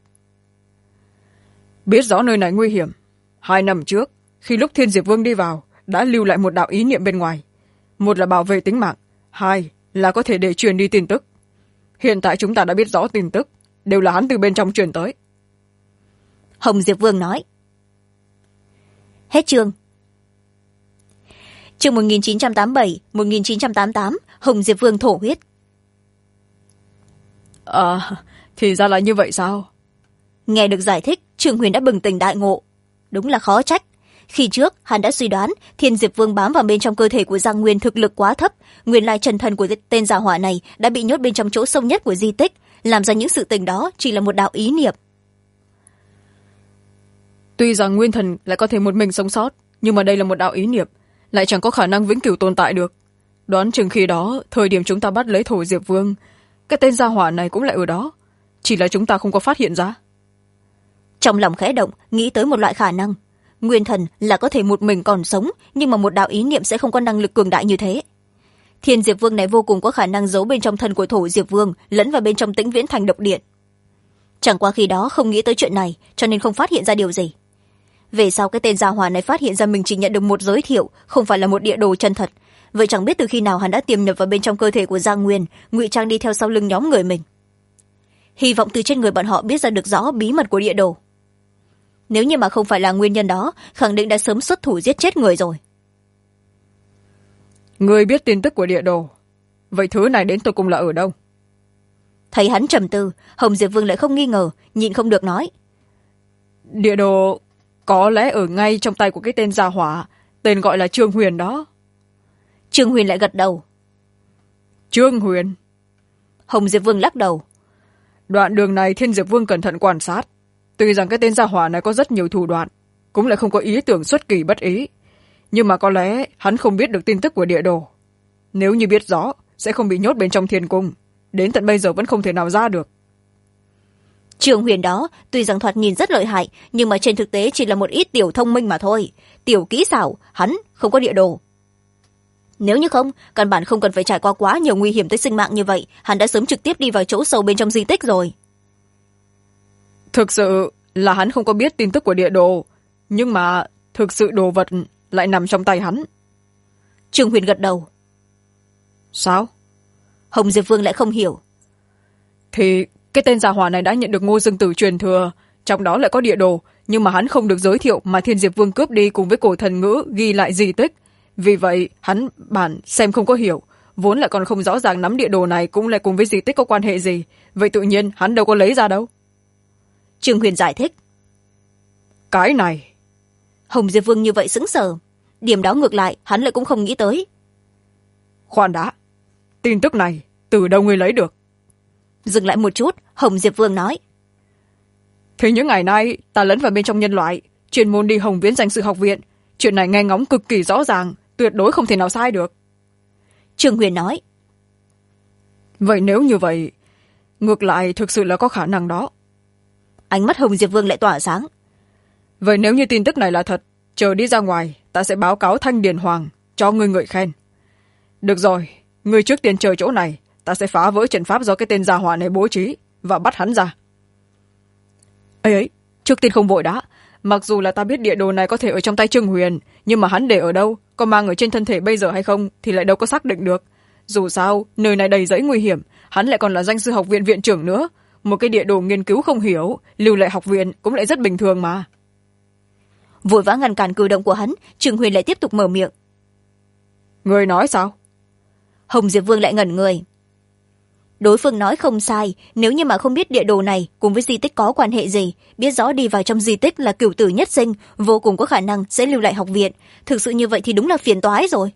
Biết rõ nơi này nguy hiểm. 2 năm trước, khi lúc Thiên Diệp Vương đi vào, đã lưu lại một đạo ý niệm bên ngoài. Một là bảo vệ tính mạng, 2 là có thể để truyền đi tin tức. Hiện tại chúng ta đã biết rõ tin tức, đều là hắn từ bên trong truyền tới. Hồng Diệp Vương nói. Hết chương. Chương 1987-1988, Hồng Diệp Vương thổ huyết. Thì ra là như vậy sao? Nghe được giải thích, Trương Huyền đã bừng tỉnh đại ngộ. Đúng là khó trách. Khi trước, hắn đã suy đoán Thiên Diệp Vương bám vào bên trong cơ thể của Giang Nguyên thực lực quá thấp. Nguyên lai trần thần của tên giả hỏa này đã bị nhốt bên trong chỗ sâu nhất của di tích. Làm ra những sự tình đó chỉ là một đạo ý niệm. Tuy rằng nguyên thần lại có thể một mình sống sót, nhưng mà đây là một đạo ý niệm, lại chẳng có khả năng vĩnh cửu tồn tại được. Đoán chừng khi đó, thời điểm chúng ta bắt lấy Thổ Diệp Vương, cái tên gia hỏa này cũng lại ở đó. Chỉ là chúng ta không có phát hiện ra. Trong lòng khẽ động, nghĩ tới một loại khả năng. Nguyên thần là có thể một mình còn sống, nhưng mà một đạo ý niệm sẽ không có năng lực cường đại như thế. Thiên Diệp Vương này vô cùng có khả năng giấu bên trong thân của Thổ Diệp Vương, lẫn vào bên trong Tĩnh Viễn Thành độc điện. Chẳng qua khi đó không nghĩ tới chuyện này, cho nên không phát hiện ra điều gì. Về sau cái tên gia hỏa này phát hiện ra mình chỉ nhận được một giới thiệu, không phải là một địa đồ chân thật. Vậy chẳng biết từ khi nào hắn đã tiềm nhập vào bên trong cơ thể của Giang Nguyên, ngụy trang đi theo sau lưng nhóm người mình. Hy vọng từ trên người bọn họ biết ra được rõ bí mật của địa đồ. Nếu như mà không phải là nguyên nhân đó, khẳng định đã sớm xuất thủ giết chết người rồi. Người biết tin tức của địa đồ, vậy thứ này đến tột cùng là ở đâu? Thấy hắn trầm tư, Hồng Diệp Vương lại không nghi ngờ, nhịn không được nói. Địa đồ có lẽ ở ngay trong tay của cái tên gia hỏa, tên gọi là Trương Huyền đó. Trương Huyền lại gật đầu. Trương Huyền? Hồng Diệp Vương lắc đầu. Đoạn đường này Thiên Diệp Vương cẩn thận quan sát. Tuy rằng cái tên gia hỏa này có rất nhiều thủ đoạn, cũng lại không có ý tưởng xuất kỳ bất ý. Nhưng mà có lẽ hắn không biết được tin tức của địa đồ. Nếu như biết rõ, sẽ không bị nhốt bên trong thiên cung. Đến tận bây giờ vẫn không thể nào ra được. Trương Huyền đó, tuy rằng thoạt nhìn rất lợi hại, nhưng mà trên thực tế chỉ là một ít tiểu thông minh mà thôi. Tiểu kỹ xảo, hắn không có địa đồ. Nếu như không, căn bản không cần phải trải qua quá nhiều nguy hiểm tới sinh mạng như vậy, hắn đã sớm trực tiếp đi vào chỗ sâu bên trong di tích rồi. Thực sự là hắn không có biết tin tức của địa đồ, nhưng mà thực sự đồ vật lại nằm trong tay hắn. Trương Huyền gật đầu. Sao? Hồng Diệp Vương lại không hiểu. Thì cái tên gia hỏa này đã nhận được Ngô Dương Tử truyền thừa, trong đó lại có địa đồ, nhưng mà hắn không được giới thiệu mà Thiên Diệp Vương cướp đi cùng với cổ thần ngữ ghi lại di tích. Vì vậy hắn bản xem không có hiểu, vốn lại còn không rõ ràng nắm địa đồ này cũng lại cùng với di tích có quan hệ gì, vậy tự nhiên hắn đâu có lấy ra đâu. Trương Huyền giải thích. Cái này. Hồng Diệp Vương như vậy sững sờ, điểm đó ngược lại hắn lại cũng không nghĩ tới. Khoan đã, tin tức này từ đâu ngươi lấy được? Dừng lại một chút, Hồng Diệp Vương nói. Thế những ngày nay ta lẫn vào bên trong nhân loại, chuyên môn đi Hồng Viễn danh sự học viện, chuyện này nghe ngóng cực kỳ rõ ràng, tuyệt đối không thể nào sai được. Trương Huyền nói. Vậy nếu như vậy, ngược lại thực sự là có khả năng đó. Ánh mắt Hồng Diệp Vương lại tỏa sáng. Vậy nếu như tin tức này là thật, chờ đi ra ngoài ta sẽ báo cáo Thanh Điền Hoàng cho ngươi ngợi khen. Được rồi, ngươi trước tiên chờ chỗ này, ta sẽ phá vỡ trận pháp do cái tên gia hỏa này bố trí và bắt hắn ra. Ấy, trước tiên không vội đã, mặc dù là ta biết địa đồ này có thể ở trong tay Trương Huyền, nhưng mà hắn để ở đâu, có mang ở trên thân thể bây giờ hay không thì lại đâu có xác định được. Dù sao nơi này đầy rẫy nguy hiểm, hắn lại còn là danh sư học viện viện trưởng nữa, một cái địa đồ nghiên cứu không hiểu lưu lại học viện cũng lại rất bình thường mà. Vội vã ngăn cản cử động của hắn, Trương Huyền lại tiếp tục mở miệng. Người nói sao? Hồng Diệp Vương lại ngẩn người. Đối phương nói không sai, nếu như mà không biết địa đồ này cùng với di tích có quan hệ gì, biết rõ đi vào trong di tích là cửu tử nhất sinh, vô cùng có khả năng sẽ lưu lại học viện. Thực sự như vậy thì đúng là phiền toái rồi.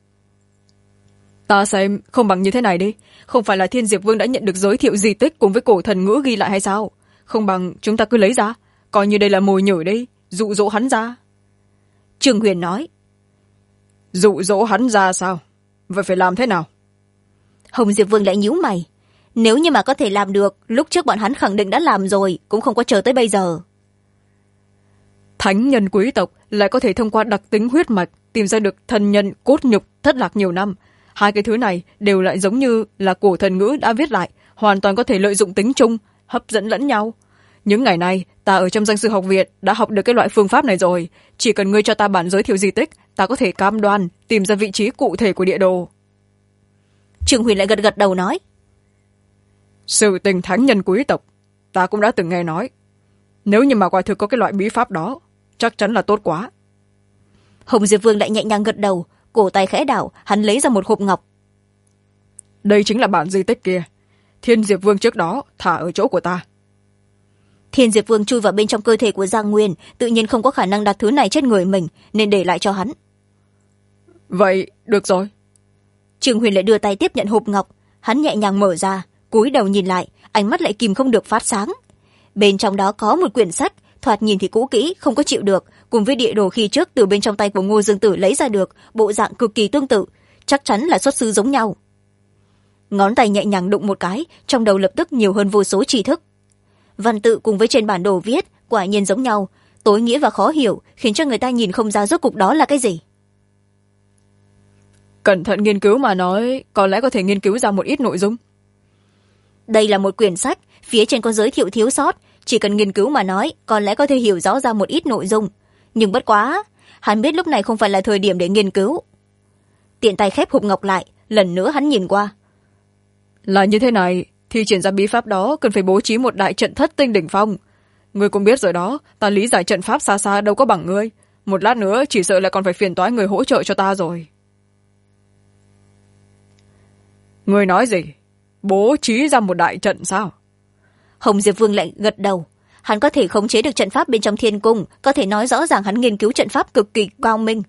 Ta xem không bằng như thế này đi, không phải là Thiên Diệp Vương đã nhận được giới thiệu di tích cùng với cổ thần ngữ ghi lại hay sao? Không bằng chúng ta cứ lấy ra, coi như đây là mồi nhử đi, dụ dỗ hắn ra. Trương Huyền nói. Dụ dỗ hắn ra sao? Vậy phải làm thế nào? Hồng Diệp Vương lại nhíu mày. Nếu như mà có thể làm được, lúc trước bọn hắn khẳng định đã làm rồi, cũng không có chờ tới bây giờ. Thánh nhân quý tộc lại có thể thông qua đặc tính huyết mạch tìm ra được thần nhân cốt nhục thất lạc nhiều năm. Hai cái thứ này đều lại giống như là cổ thần ngữ đã viết lại, hoàn toàn có thể lợi dụng tính chung, hấp dẫn lẫn nhau. Những ngày này ta ở trong danh sư học viện đã học được cái loại phương pháp này rồi, chỉ cần ngươi cho ta bản giới thiệu di tích, ta có thể cam đoan tìm ra vị trí cụ thể của địa đồ. Trương Huyền lại gật gật đầu nói. Sự tình thánh nhân quý tộc ta cũng đã từng nghe nói, nếu như mà quả thực có cái loại bí pháp đó chắc chắn là tốt quá. Hồng Diệp Vương lại nhẹ nhàng gật đầu, cổ tay khẽ đảo, hắn lấy ra một hộp ngọc. Đây chính là bản di tích kia, Thiên Diệp Vương trước đó thả ở chỗ của ta. Thiên Diệp Vương chui vào bên trong cơ thể của Giang Nguyên, tự nhiên không có khả năng đặt thứ này trên người mình, nên để lại cho hắn. Vậy được rồi. Trương Huyền lại đưa tay tiếp nhận hộp ngọc, hắn nhẹ nhàng mở ra, cúi đầu nhìn lại, ánh mắt lại kìm không được phát sáng. Bên trong đó có một quyển sách, thoạt nhìn thì cũ kỹ, không có chịu được, cùng với địa đồ khi trước từ bên trong tay của Ngô Dương Tử lấy ra được, bộ dạng cực kỳ tương tự, chắc chắn là xuất xứ giống nhau. Ngón tay nhẹ nhàng đụng một cái, trong đầu lập tức nhiều hơn vô số tri thức. Văn tự cùng với trên bản đồ viết quả nhiên giống nhau, tối nghĩa và khó hiểu, khiến cho người ta nhìn không ra rốt cục đó là cái gì. Cẩn thận nghiên cứu mà nói, có lẽ có thể nghiên cứu ra một ít nội dung. Đây là một quyển sách, phía trên có giới thiệu thiếu sót, chỉ cần nghiên cứu mà nói, có lẽ có thể hiểu rõ ra một ít nội dung. Nhưng bất quá, hắn biết lúc này không phải là thời điểm để nghiên cứu. Tiện tay khép hộp ngọc lại, lần nữa hắn nhìn qua. Là như thế này, thi triển ra bí pháp đó cần phải bố trí một đại trận thất tinh đỉnh phong. Ngươi cũng biết rồi đó, ta lý giải trận pháp xa xa đâu có bằng ngươi. Một lát nữa chỉ sợ là còn phải phiền toái người hỗ trợ cho ta rồi. Ngươi nói gì? Bố trí ra một đại trận sao? Hồng Diệp Vương lại gật đầu. Hắn có thể khống chế được trận pháp bên trong thiên cung, có thể nói rõ ràng hắn nghiên cứu trận pháp cực kỳ cao minh.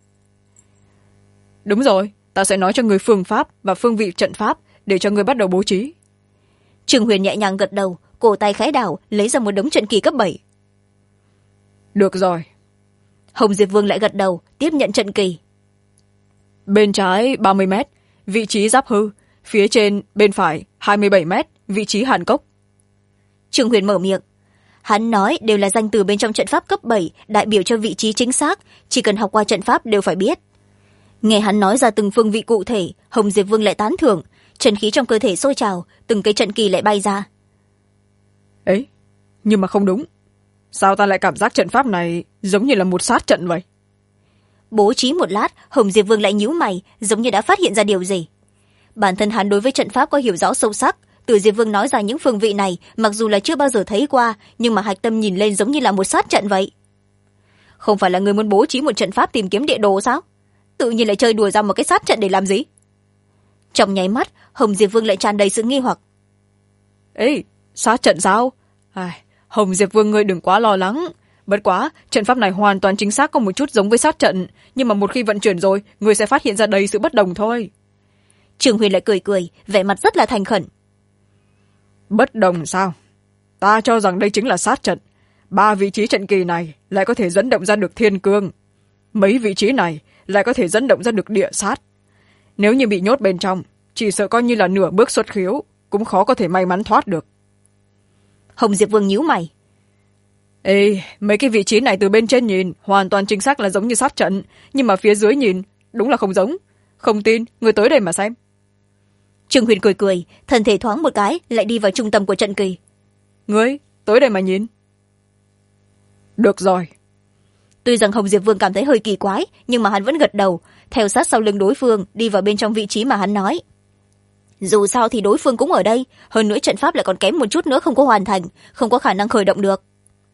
Đúng rồi, ta sẽ nói cho người phương pháp và phương vị trận pháp để cho người bắt đầu bố trí. Trương Huyền nhẹ nhàng gật đầu, cổ tay khẽ đảo, lấy ra một đống trận kỳ cấp 7. Được rồi. Hồng Diệp Vương lại gật đầu, tiếp nhận trận kỳ. Bên trái 30 mét, vị trí giáp hư. Phía trên, bên phải 27 mét, vị trí hàn cốc. Trương Huyền mở miệng. Hắn nói đều là danh từ bên trong trận pháp cấp 7, đại biểu cho vị trí chính xác, chỉ cần học qua trận pháp đều phải biết. Nghe hắn nói ra từng phương vị cụ thể, Hồng Diệp Vương lại tán thưởng, chân khí trong cơ thể sôi trào, từng cái trận kỳ lại bay ra. Ấy, nhưng mà không đúng. sao ta lại cảm giác trận pháp này giống như là một sát trận vậy? Bố trí một lát, Hồng Diệp Vương lại nhíu mày, giống như đã phát hiện ra điều gì. Bản thân hắn đối với trận pháp có hiểu rõ sâu sắc. Từ Diệp Vương nói ra những phương vị này, mặc dù là chưa bao giờ thấy qua, nhưng mà hạch tâm nhìn lên giống như là một sát trận vậy. Không phải là người muốn bố trí một trận pháp tìm kiếm địa đồ sao? Tự nhiên lại chơi đùa ra một cái sát trận để làm gì? Trong nháy mắt, Hồng Diệp Vương lại tràn đầy sự nghi hoặc. Ê, sát trận sao? Hồng Diệp Vương ngươi đừng quá lo lắng. Bất quá, trận pháp này hoàn toàn chính xác có một chút giống với sát trận, nhưng mà một khi vận chuyển rồi, ngươi sẽ phát hiện ra đầy sự bất đồng thôi. Trường Huyền lại cười cười, vẻ mặt rất là thành khẩn. Bất đồng sao? Ta cho rằng đây chính là sát trận. 3 vị trí trận kỳ này lại có thể dẫn động ra được thiên cương. Mấy vị trí này lại có thể dẫn động ra được địa sát. Nếu như bị nhốt bên trong, chỉ sợ coi như là nửa bước xuất khiếu, cũng khó có thể may mắn thoát được. Hồng Diệp Vương nhíu mày. Ê, mấy cái vị trí này từ bên trên nhìn hoàn toàn chính xác là giống như sát trận, nhưng mà phía dưới nhìn đúng là không giống. Không tin, người tới đây mà xem. Trường Huyền cười cười, thân thể thoáng một cái lại đi vào trung tâm của trận kỳ. Ngươi tới đây mà nhìn. Được rồi. Tuy rằng Hồng Diệp Vương cảm thấy hơi kỳ quái, nhưng mà hắn vẫn gật đầu, theo sát sau lưng đối phương đi vào bên trong vị trí mà hắn nói. Dù sao thì đối phương cũng ở đây, hơn nữa trận pháp lại còn kém một chút nữa không có hoàn thành, không có khả năng khởi động được.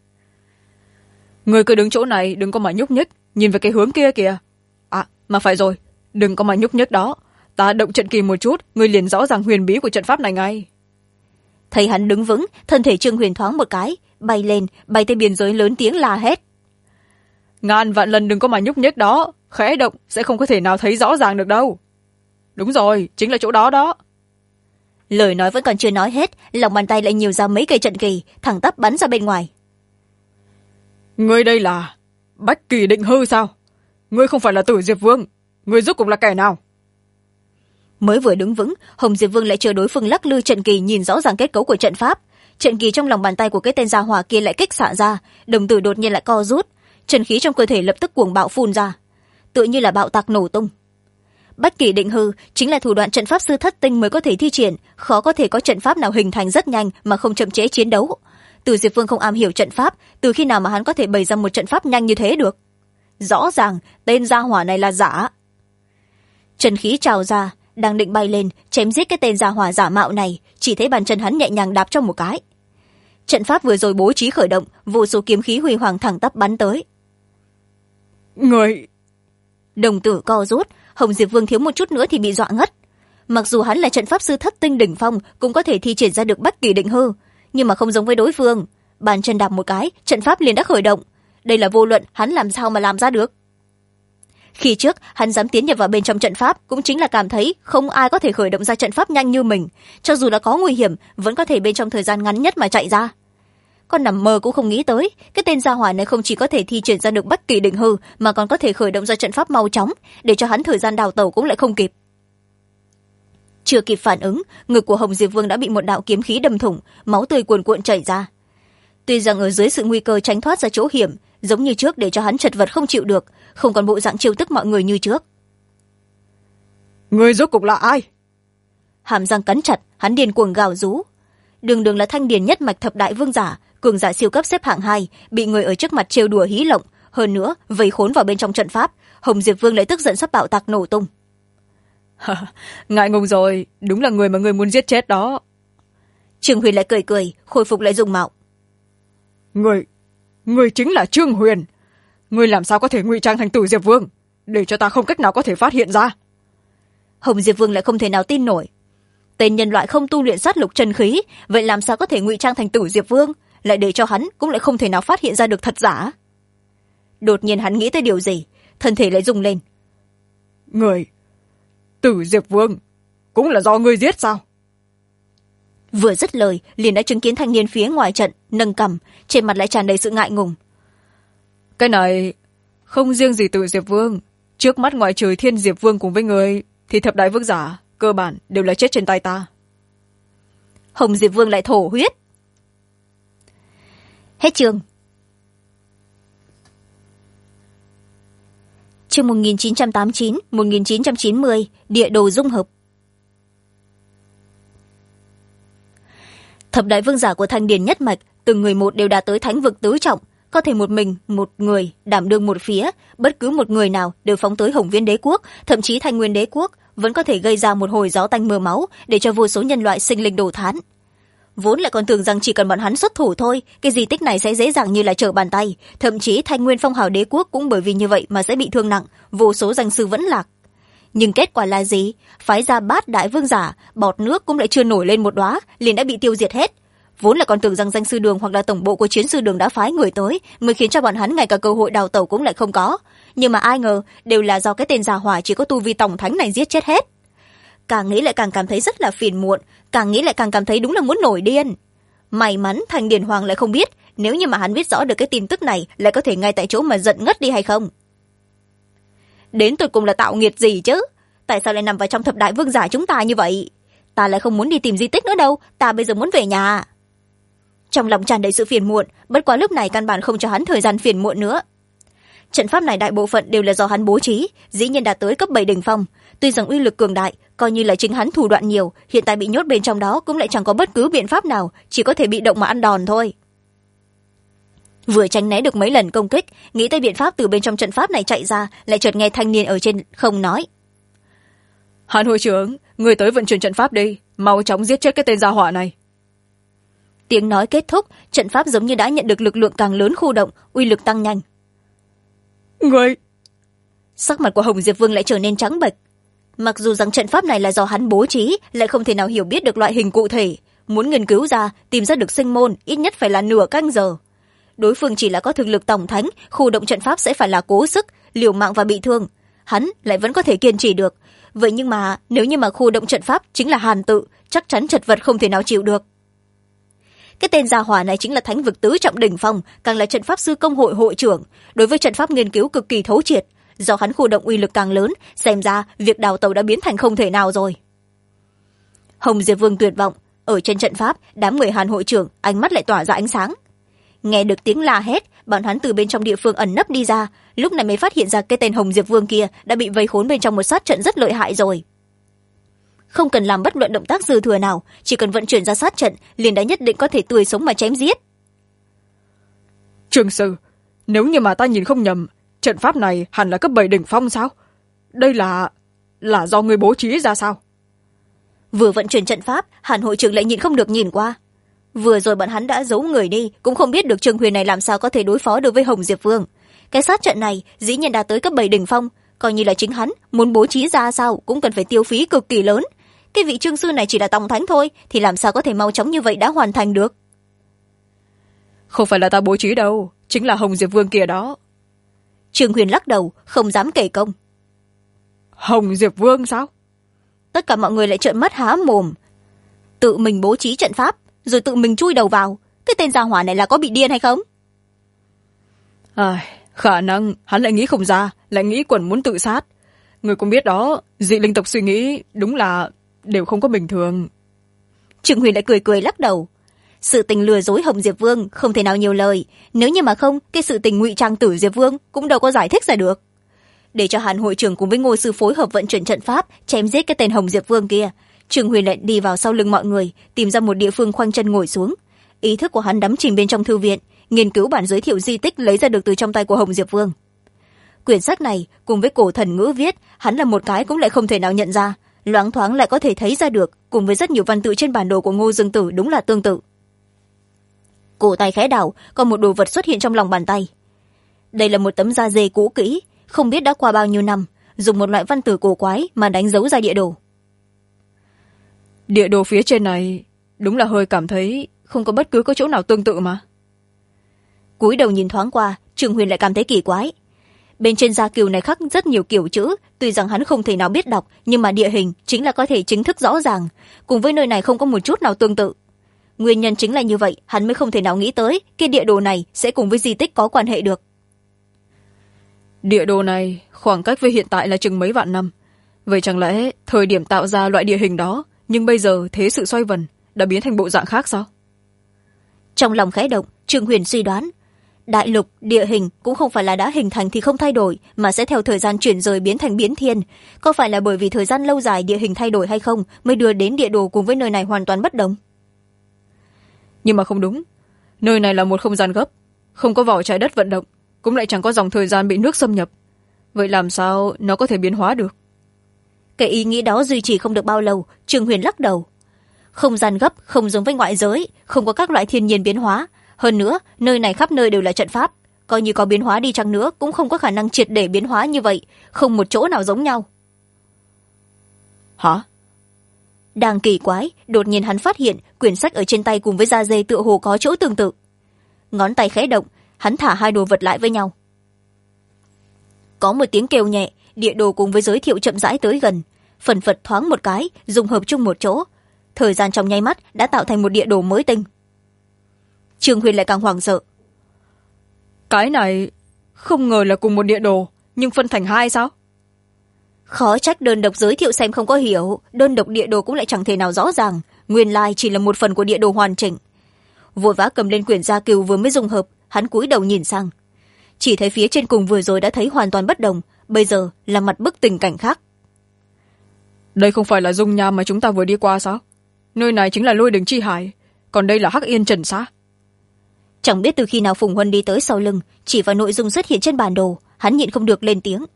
Người cứ đứng chỗ này, đừng có mà nhúc nhích, nhìn về cái hướng kia kìa. Mà phải rồi, đừng có mà nhúc nhích đó. Ta động trận kỳ một chút, người liền rõ ràng huyền bí của trận pháp này ngay. Thấy hắn đứng vững, thân thể Trương Huyền thoáng một cái, bay lên, bay tới biên giới lớn tiếng la hét. Ngàn vạn lần đừng có mà nhúc nhích đó, khẽ động sẽ không có thể nào thấy rõ ràng được đâu. Đúng rồi, chính là chỗ đó đó. Lời nói vẫn còn chưa nói hết, lòng bàn tay lại nhiều ra mấy cây trận kỳ, thẳng tắp bắn ra bên ngoài. Ngươi đây là Bách Kỳ Định Hư sao? Ngươi không phải là Tử Diệp Vương, ngươi rốt cuộc là kẻ nào? Mới vừa đứng vững, Hồng Diệp Vương lại chờ đối phương lắc lư trận kỳ nhìn rõ ràng kết cấu của trận pháp. Trận kỳ trong lòng bàn tay của cái tên gia hỏa kia lại kích xạ ra, đồng tử đột nhiên lại co rút, chân khí trong cơ thể lập tức cuồng bạo phun ra, tựa như là bạo tạc nổ tung. Bách Kỳ Định Hư chính là thủ đoạn trận pháp sư thất tinh mới có thể thi triển, khó có thể có trận pháp nào hình thành rất nhanh mà không chậm trễ chiến đấu. Từ Diệp Vương không am hiểu trận pháp, từ khi nào mà hắn có thể bày ra một trận pháp nhanh như thế được? Rõ ràng tên gia hỏa này là giả. Chân khí trào ra, đang định bay lên chém giết cái tên gia hỏa giả mạo này, chỉ thấy bàn chân hắn nhẹ nhàng đạp trong một cái. Trận pháp vừa rồi bố trí khởi động, vô số kiếm khí huy hoàng thẳng tắp bắn tới. Người... Đồng tử co rút, Hồng Diệp Vương thiếu một chút nữa thì bị dọa ngất. Mặc dù hắn là trận pháp sư thất tinh đỉnh phong, cũng có thể thi triển ra được Bách Kỳ Định Hư, nhưng mà không giống với đối phương. Bàn chân đạp một cái, trận pháp liền đã khởi động. Đây là vô luận hắn làm sao mà làm ra được. Khi trước hắn dám tiến nhập vào bên trong trận pháp, cũng chính là cảm thấy không ai có thể khởi động ra trận pháp nhanh như mình, cho dù là có nguy hiểm vẫn có thể bên trong thời gian ngắn nhất mà chạy ra. Con nằm mơ cũng không nghĩ tới, cái tên gia hỏa này không chỉ có thể thi triển ra được Bách Kỳ Định Hư, mà còn có thể khởi động ra trận pháp mau chóng, để cho hắn thời gian đào tẩu cũng lại không kịp. Chưa kịp phản ứng, ngực của Hồng Diệp Vương đã bị một đạo kiếm khí đâm thủng, máu tươi cuồn cuộn chảy ra. Tuy rằng ở dưới sự nguy cơ tránh thoát ra chỗ hiểm, giống như trước để cho hắn chật vật không chịu được, không còn bộ dạng chiêu tức mọi người như trước. Người rốt cục là ai? Hàm răng cắn chặt, hắn điên cuồng gào rú. Đường đường là thanh điền nhất mạch thập đại vương giả, cường giả siêu cấp xếp hạng 2, bị người ở trước mặt trêu đùa hí lộng, hơn nữa vây khốn vào bên trong trận pháp. Hồng Diệp Vương lại tức giận sắp bạo tạc nổ tung. Ngại ngùng rồi, đúng là người mà người muốn giết chết đó. Trương Huyền lại cười cười, khôi phục lại dung mạo. Người chính là Trương Huyền. Người làm sao có thể ngụy trang thành Tử Diệp Vương, để cho ta không cách nào có thể phát hiện ra? Hồng Diệp Vương lại không thể nào tin nổi. Tên nhân loại không tu luyện sát lục chân khí, vậy làm sao có thể ngụy trang thành Tử Diệp Vương, lại để cho hắn cũng lại không thể nào phát hiện ra được thật giả? Đột nhiên hắn nghĩ tới điều gì, thân thể lại rung lên. Người Tử Diệp Vương cũng là do ngươi giết sao? Vừa dứt lời liền đã chứng kiến thanh niên phía ngoài trận nâng cằm, trên mặt lại tràn đầy sự ngại ngùng. Cái này không riêng gì Tử Diệp Vương, trước mắt ngoại trừ Thiên Diệp Vương cùng với người thì thập đại vương giả cơ bản đều là chết trên tay ta. Hồng Diệp Vương lại thổ huyết. Hết chương. Chương 1989-1990, địa đồ dung hợp. Thập đại vương giả của Thanh Điền nhất mạch, từng người một đều đạt tới thánh vực tứ trọng, có thể một mình một người đảm đương một phía, bất cứ một người nào đều phóng tới Hồng Viễn đế quốc, thậm chí Thanh Nguyên đế quốc, vẫn có thể gây ra một hồi gió tanh mưa máu để cho vô số nhân loại sinh linh đổ thán. Vốn lại còn tưởng rằng chỉ cần bọn hắn xuất thủ thôi, cái di tích này sẽ dễ dàng như là trở bàn tay, thậm chí Thanh Nguyên Phong Hào đế quốc cũng bởi vì như vậy mà sẽ bị thương nặng, vô số danh sư vẫn lạc. Nhưng kết quả là gì? Phái ra Bát Đại Vương giả, bọt nước cũng lại chưa nổi lên một đóa liền đã bị tiêu diệt hết. Vốn là còn tưởng rằng danh sư đường hoặc là tổng bộ của chiến sư đường đã phái người tới mới khiến cho bọn hắn ngay cả cơ hội đào tẩu cũng lại không có, nhưng mà ai ngờ đều là do cái tên già hỏa chỉ có tu vi tổng thánh này giết chết hết. Càng nghĩ lại càng cảm thấy rất là phiền muộn, càng nghĩ lại càng cảm thấy đúng là muốn nổi điên. May mắn Thành Điền Hoàng lại không biết, nếu như mà hắn biết rõ được cái tin tức này lại có thể ngay tại chỗ mà giận ngất đi hay không. Đến tụi cùng là tạo nghiệt gì chứ, tại sao lại nằm vào trong thập đại vương giả chúng ta như vậy? Ta lại không muốn đi tìm di tích nữa đâu, ta bây giờ muốn về nhà. Trong lòng tràn đầy sự phiền muộn, bất quá lúc này căn bản không cho hắn thời gian phiền muộn nữa. Trận pháp này đại bộ phận đều là do hắn bố trí, dĩ nhiên đạt tới cấp 7 đỉnh phong, tuy rằng uy lực cường đại, coi như là chính hắn thủ đoạn nhiều, hiện tại bị nhốt bên trong đó cũng lại chẳng có bất cứ biện pháp nào, chỉ có thể bị động mà ăn đòn thôi. Vừa tránh né được mấy lần công kích, nghĩ tới biện pháp từ bên trong trận pháp này chạy ra, lại chợt nghe thanh niên ở trên không nói: Hàn hội trưởng, người tới vận chuyển trận pháp đi, mau chóng giết chết cái tên gia hỏa này. Tiếng nói kết thúc, trận pháp giống như đã nhận được lực lượng càng lớn khu động, uy lực tăng nhanh. Người! Sắc mặt của Hồng Diệp Vương lại trở nên trắng bệch. Mặc dù rằng trận pháp này là do hắn bố trí, lại không thể nào hiểu biết được loại hình cụ thể, muốn nghiên cứu ra, tìm ra được sinh môn, ít nhất phải là nửa canh giờ. Đối phương chỉ là có thực lực tổng thánh, khu động trận pháp sẽ phải là cố sức, liều mạng và bị thương. Hắn lại vẫn có thể kiên trì được. Vậy nhưng mà nếu như mà khu động trận pháp chính là Hàn tự, chắc chắn chật vật không thể nào chịu được. Cái tên gia hỏa này chính là thánh vực tứ trọng đỉnh phong, càng là trận pháp sư công hội hội trưởng, đối với trận pháp nghiên cứu cực kỳ thấu triệt. Do hắn khu động uy lực càng lớn, xem ra việc đào tẩu đã biến thành không thể nào rồi. Hồng Diệp Vương tuyệt vọng, ở trên trận pháp, đám người Hàn hội trưởng ánh mắt lại tỏa ra ánh sáng. Nghe được tiếng la hét, bọn hắn từ bên trong địa phương ẩn nấp đi ra, lúc này mới phát hiện ra cái tên Hồng Diệp Vương kia đã bị vây khốn bên trong một sát trận rất lợi hại rồi. Không cần làm bất luận động tác dư thừa nào, chỉ cần vận chuyển ra sát trận liền đã nhất định có thể tươi sống mà chém giết. Trường sư, nếu như mà ta nhìn không nhầm, trận pháp này hẳn là cấp 7 đỉnh phong sao? Đây là do người bố trí ra sao? Vừa vận chuyển trận pháp, Hàn hội trưởng lại nhìn không được nhìn qua. Vừa rồi bọn hắn đã giấu người đi, cũng không biết được Trương Huyền này làm sao có thể đối phó được với Hồng Diệp Vương. Cái sát trận này dĩ nhiên đã tới cấp 7 đỉnh phong, coi như là chính hắn muốn bố trí ra sao cũng cần phải tiêu phí cực kỳ lớn. Cái vị trương sư này chỉ là tổng thánh thôi, thì làm sao có thể mau chóng như vậy đã hoàn thành được? Không phải là ta bố trí đâu, chính là Hồng Diệp Vương kia đó. Trương Huyền lắc đầu, không dám kể công. Hồng Diệp Vương sao? Tất cả mọi người lại trợn mắt há mồm. Tự mình bố trí trận pháp, rồi tự mình chui đầu vào. Cái tên gia hỏa này là có bị điên hay không? Khả năng hắn lại nghĩ không ra, lại nghĩ quần muốn tự sát. Người cũng biết đó, dị linh tộc suy nghĩ đúng là đều không có bình thường. Trương Huyền lại cười cười lắc đầu. Sự tình lừa dối Hồng Diệp Vương không thể nào nhiều lời, nếu như mà không, cái sự tình ngụy trang tử Diệp Vương cũng đâu có giải thích ra được. Để cho Hàn hội trưởng cùng với Ngô sư phối hợp vận chuyển trận pháp chém giết cái tên Hồng Diệp Vương kia, Trương Huyền lại đi vào sau lưng mọi người, tìm ra một địa phương khoanh chân ngồi xuống. Ý thức của hắn đắm chìm bên trong thư viện, nghiên cứu bản giới thiệu di tích lấy ra được từ trong tay của Hồng Diệp Vương. Quyển sách này cùng với cổ thần ngữ viết, hắn là một cái cũng lại không thể nào nhận ra, loáng thoáng lại có thể thấy ra được, cùng với rất nhiều văn tự trên bản đồ của Ngô Dương Tử đúng là tương tự. Cổ tay khẽ đảo, có một đồ vật xuất hiện trong lòng bàn tay. Đây là một tấm da dê cũ kỹ, không biết đã qua bao nhiêu năm, dùng một loại văn tự cổ quái mà đánh dấu ra địa đồ. Địa đồ phía trên này đúng là hơi cảm thấy không có bất cứ có chỗ nào tương tự mà. Cúi đầu nhìn thoáng qua, Trương Huyền lại cảm thấy kỳ quái. Bên trên da cừu này khắc rất nhiều kiểu chữ, tuy rằng hắn không thể nào biết đọc, nhưng mà địa hình chính là có thể chính thức rõ ràng, cùng với nơi này không có một chút nào tương tự. Nguyên nhân chính là như vậy, hắn mới không thể nào nghĩ tới cái địa đồ này sẽ cùng với di tích có quan hệ được. Địa đồ này khoảng cách với hiện tại là chừng mấy vạn năm. Vậy chẳng lẽ thời điểm tạo ra loại địa hình đó, nhưng bây giờ thế sự xoay vần, đã biến thành bộ dạng khác sao? Trong lòng khẽ động, Trương Huyền suy đoán, đại lục, địa hình cũng không phải là đã hình thành thì không thay đổi, mà sẽ theo thời gian chuyển rời biến thành biến thiên. Có phải là bởi vì thời gian lâu dài địa hình thay đổi hay không, mới đưa đến địa đồ cùng với nơi này hoàn toàn bất đồng? Nhưng mà không đúng. Nơi này là một không gian gấp. không có vỏ trái đất vận động, cũng lại chẳng có dòng thời gian bị nước xâm nhập. Vậy làm sao nó có thể biến hóa được? Cái ý nghĩ đó duy trì không được bao lâu, Trương Huyền lắc đầu. Không gian gấp không giống với ngoại giới, không có các loại thiên nhiên biến hóa. Hơn nữa, nơi này khắp nơi đều là trận pháp. Coi như có biến hóa đi chăng nữa cũng không có khả năng triệt để biến hóa như vậy, không một chỗ nào giống nhau. Hả? Đang kỳ quái, đột nhiên hắn phát hiện quyển sách ở trên tay cùng với da dê tựa hồ có chỗ tương tự. Ngón tay khẽ động, hắn thả hai đồ vật lại với nhau. Có một tiếng kêu nhẹ, địa đồ cùng với giới thiệu chậm rãi tới gần, phần phật thoáng một cái, dùng hợp chung một chỗ. Thời gian trong nháy mắt đã tạo thành một địa đồ mới tinh. Trương Huyền lại càng hoảng sợ. Cái này không ngờ là cùng một địa đồ, nhưng phân thành hai sao? Khó trách đơn độc giới thiệu xem không có hiểu, đơn độc địa đồ cũng lại chẳng thể nào rõ ràng, nguyên lai chỉ là một phần của địa đồ hoàn chỉnh. Vội vã cầm lên quyển gia cừu vừa mới dùng hợp, hắn cúi đầu nhìn sang. Chỉ thấy phía trên cùng vừa rồi đã thấy hoàn toàn bất đồng, bây giờ là mặt bức tình cảnh khác. Đây không phải là dung nham mà chúng ta vừa đi qua sao? Nơi này chính là Lôi Đình Chi Hải, còn đây là Hắc Yên Trần Xá. Chẳng biết từ khi nào Phùng Huân đi tới sau lưng, chỉ vào nội dung xuất hiện trên bản đồ, hắn nhịn không được lên tiếng.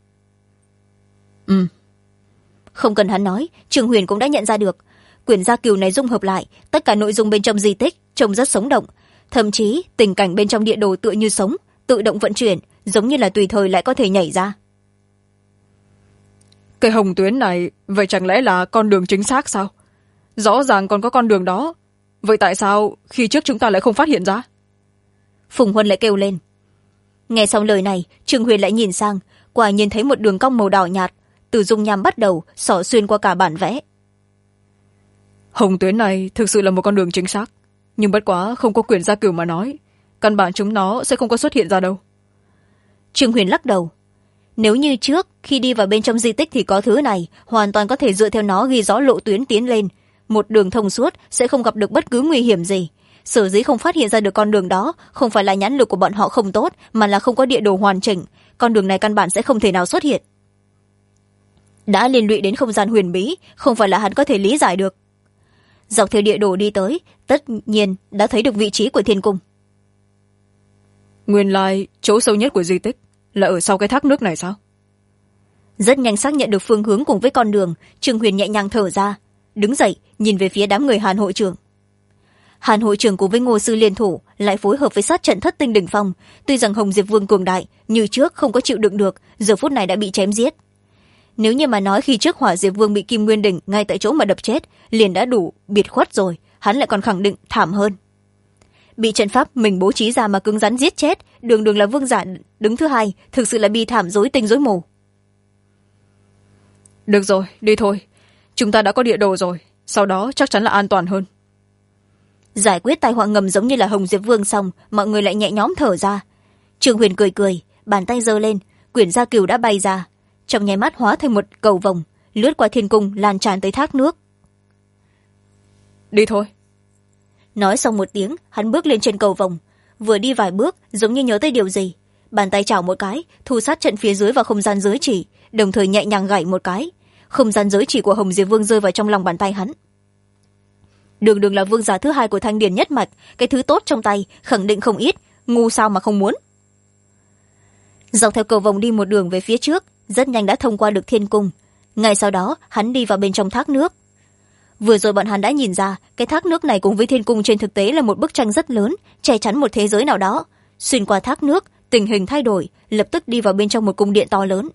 Không cần hắn nói, Trương Huyền cũng đã nhận ra được. Quyển gia cừu này dung hợp lại, tất cả nội dung bên trong di tích trông rất sống động. Thậm chí tình cảnh bên trong địa đồ tựa như sống, tự động vận chuyển, giống như là tùy thời lại có thể nhảy ra. Cái hồng tuyến này, vậy chẳng lẽ là con đường chính xác sao? Rõ ràng còn có con đường đó. Vậy tại sao khi trước chúng ta lại không phát hiện ra? Phùng Huân lại kêu lên. Nghe xong lời này, Trương Huyền lại nhìn sang, quả nhiên thấy một đường cong màu đỏ nhạt, từ dung nham bắt đầu xỏ xuyên qua cả bản vẽ. Hồng tuyến này thực sự là một con đường chính xác, nhưng bất quá không có quyển gia cửu mà nói, căn bản chúng nó sẽ không có xuất hiện ra đâu. Trương Huyền lắc đầu. Nếu như trước khi đi vào bên trong di tích thì có thứ này, hoàn toàn có thể dựa theo nó ghi rõ lộ tuyến tiến lên, một đường thông suốt, sẽ không gặp được bất cứ nguy hiểm gì. Sở dĩ không phát hiện ra được con đường đó không phải là nhãn lực của bọn họ không tốt, mà là không có địa đồ hoàn chỉnh, con đường này căn bản sẽ không thể nào xuất hiện. Đã liên lụy đến không gian huyền bí, không phải là hắn có thể lý giải được. Dọc theo địa đồ đi tới, tất nhiên đã thấy được vị trí của thiên cung. Nguyên lai chỗ sâu nhất của di tích là ở sau cái thác nước này sao? Rất nhanh xác nhận được phương hướng cùng với con đường, Trương Huyền nhẹ nhàng thở ra, đứng dậy nhìn về phía đám người Hàn hội trưởng. Hàn hội trưởng cùng với Ngô sư liên thủ lại phối hợp với sát trận Thất Tinh đỉnh phong, tuy rằng Hồng Diệp Vương cường đại như trước không có chịu đựng được, giờ phút này đã bị chém giết. Nếu như mà nói khi trước Hỏa Diệp Vương bị Kim Nguyên Đỉnh ngay tại chỗ mà đập chết liền đã đủ biệt khuất rồi, hắn lại còn khẳng định thảm hơn. Bị trận pháp mình bố trí ra mà cứng rắn giết chết, đường đường là vương giả đứng thứ hai, thực sự là bi thảm rối tinh rối mù. Được rồi, đi thôi, chúng ta đã có địa đồ rồi, sau đó chắc chắn là an toàn hơn. Giải quyết tai họa ngầm giống như là Hồng Diệp Vương xong, mọi người lại nhẹ nhõm thở ra. Trương Huyền cười cười, bàn tay giơ lên, quyển gia cừu đã bay ra, trong nháy mắt hóa thành một cầu vồng, lướt qua thiên cung lan tràn tới thác nước. Đi thôi. Nói xong một tiếng, hắn bước lên trên cầu vồng, vừa đi vài bước giống như nhớ tới điều gì, bàn tay chảo một cái, thu sát trận phía dưới vào không gian giới chỉ, đồng thời nhẹ nhàng gảy một cái, không gian giới chỉ của Hồng Diệp Vương rơi vào trong lòng bàn tay hắn. Đường đường là vương giả thứ hai của Thanh Điền nhất mạch, cái thứ tốt trong tay khẳng định không ít, ngu sao mà không muốn. Dọc theo cầu vồng đi một đường về phía trước, rất nhanh đã thông qua được thiên cung. Ngay sau đó hắn đi vào bên trong thác nước. Vừa rồi bọn hắn đã nhìn ra cái thác nước này cùng với thiên cung trên thực tế là một bức tranh rất lớn, che chắn một thế giới nào đó. Xuyên qua thác nước, tình hình thay đổi, lập tức đi vào bên trong một cung điện to lớn.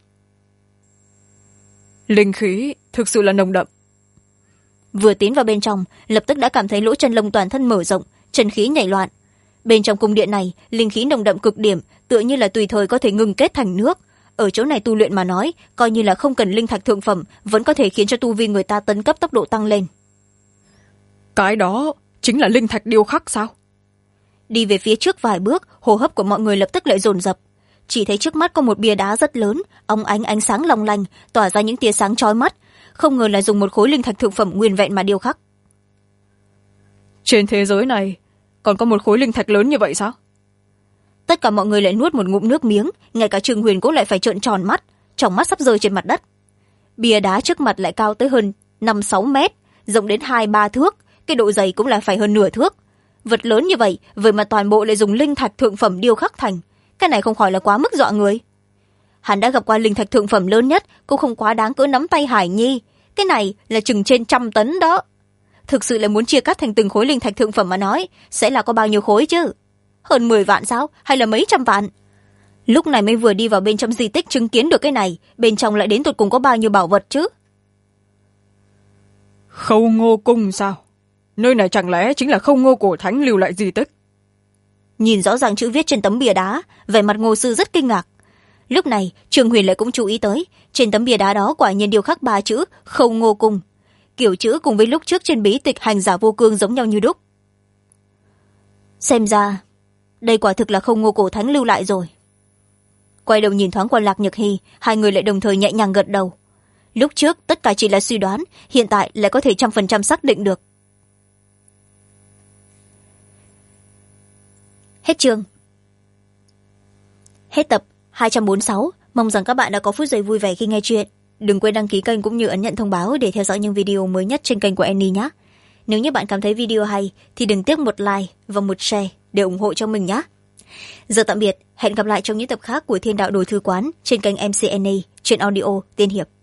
Linh khí thực sự là nồng đậm. Vừa tiến vào bên trong, lập tức đã cảm thấy lỗ chân lông toàn thân mở rộng, chân khí nhảy loạn. Bên trong cung điện này, linh khí nồng đậm cực điểm, tựa như là tùy thời có thể ngừng kết thành nước. Ở chỗ này tu luyện mà nói, coi như là không cần linh thạch thượng phẩm, vẫn có thể khiến cho tu vi người ta tấn cấp tốc độ tăng lên. Cái đó chính là linh thạch điêu khắc sao? Đi về phía trước vài bước, hô hấp của mọi người lập tức lại dồn dập. Chỉ thấy trước mắt có một bia đá rất lớn, óng ánh ánh sáng long lanh, tỏa ra những tia sáng chói mắt. Không ngờ là dùng một khối linh thạch thượng phẩm nguyên vẹn mà điêu khắc. Trên thế giới này còn có một khối linh thạch lớn như vậy sao? Tất cả mọi người lại nuốt một ngụm nước miếng, ngay cả Trương Huyền cũng lại phải trợn tròn mắt, tròng mắt sắp rơi trên mặt đất. Bia đá trước mặt lại cao tới hơn 5-6 mét, rộng đến 2-3 thước, cái độ dày cũng là phải hơn nửa thước. vật lớn như vậy vậy mà toàn bộ lại dùng linh thạch thượng phẩm điêu khắc thành, cái này không khỏi là quá mức dọa người. Hắn đã gặp qua linh thạch thượng phẩm lớn nhất cũng không quá đáng cỡ nắm tay Hải Nhi, cái này là chừng trên 100 tấn đó. Thực sự là muốn chia cắt thành từng khối linh thạch thượng phẩm mà nói, sẽ là có bao nhiêu khối chứ? Hơn 10 vạn sao, hay là mấy trăm vạn? Lúc này mới vừa đi vào bên trong di tích chứng kiến được cái này, bên trong lại đến tột cùng có bao nhiêu bảo vật chứ? Khâu Ngô Cung sao? Nơi này chẳng lẽ chính là Khâu Ngô cổ thánh lưu lại di tích? Nhìn rõ ràng chữ viết trên tấm bìa đá, vẻ mặt Ngô sư rất kinh ngạc. Lúc này Trương Huyền lại cũng chú ý tới, trên tấm bìa đá đó quả nhiên điêu khắc 3 chữ Khâu Ngô Cung, kiểu chữ cùng với lúc trước trên bí tịch Hành Giả Vô Cương giống nhau như đúc. Xem ra đây quả thực là Khâu Ngô cổ thánh lưu lại rồi. Quay đầu nhìn thoáng qua Lạc Nhược Hy, hai người lại đồng thời nhẹ nhàng gật đầu. Lúc trước tất cả chỉ là suy đoán, hiện tại lại có thể 100% xác định được. Hết chương. Hết tập 246. Mong rằng các bạn đã có phút giây vui vẻ khi nghe chuyện. Đừng quên đăng ký kênh cũng như ấn nhận thông báo để theo dõi những video mới nhất trên kênh của Annie nhé. Nếu như bạn cảm thấy video hay thì đừng tiếc một like và một share để ủng hộ cho mình nhé. Giờ tạm biệt, hẹn gặp lại trong những tập khác của Thiên Đạo Đồ Thư Quán trên kênh MC Annie, trên audio Tiên Hiệp.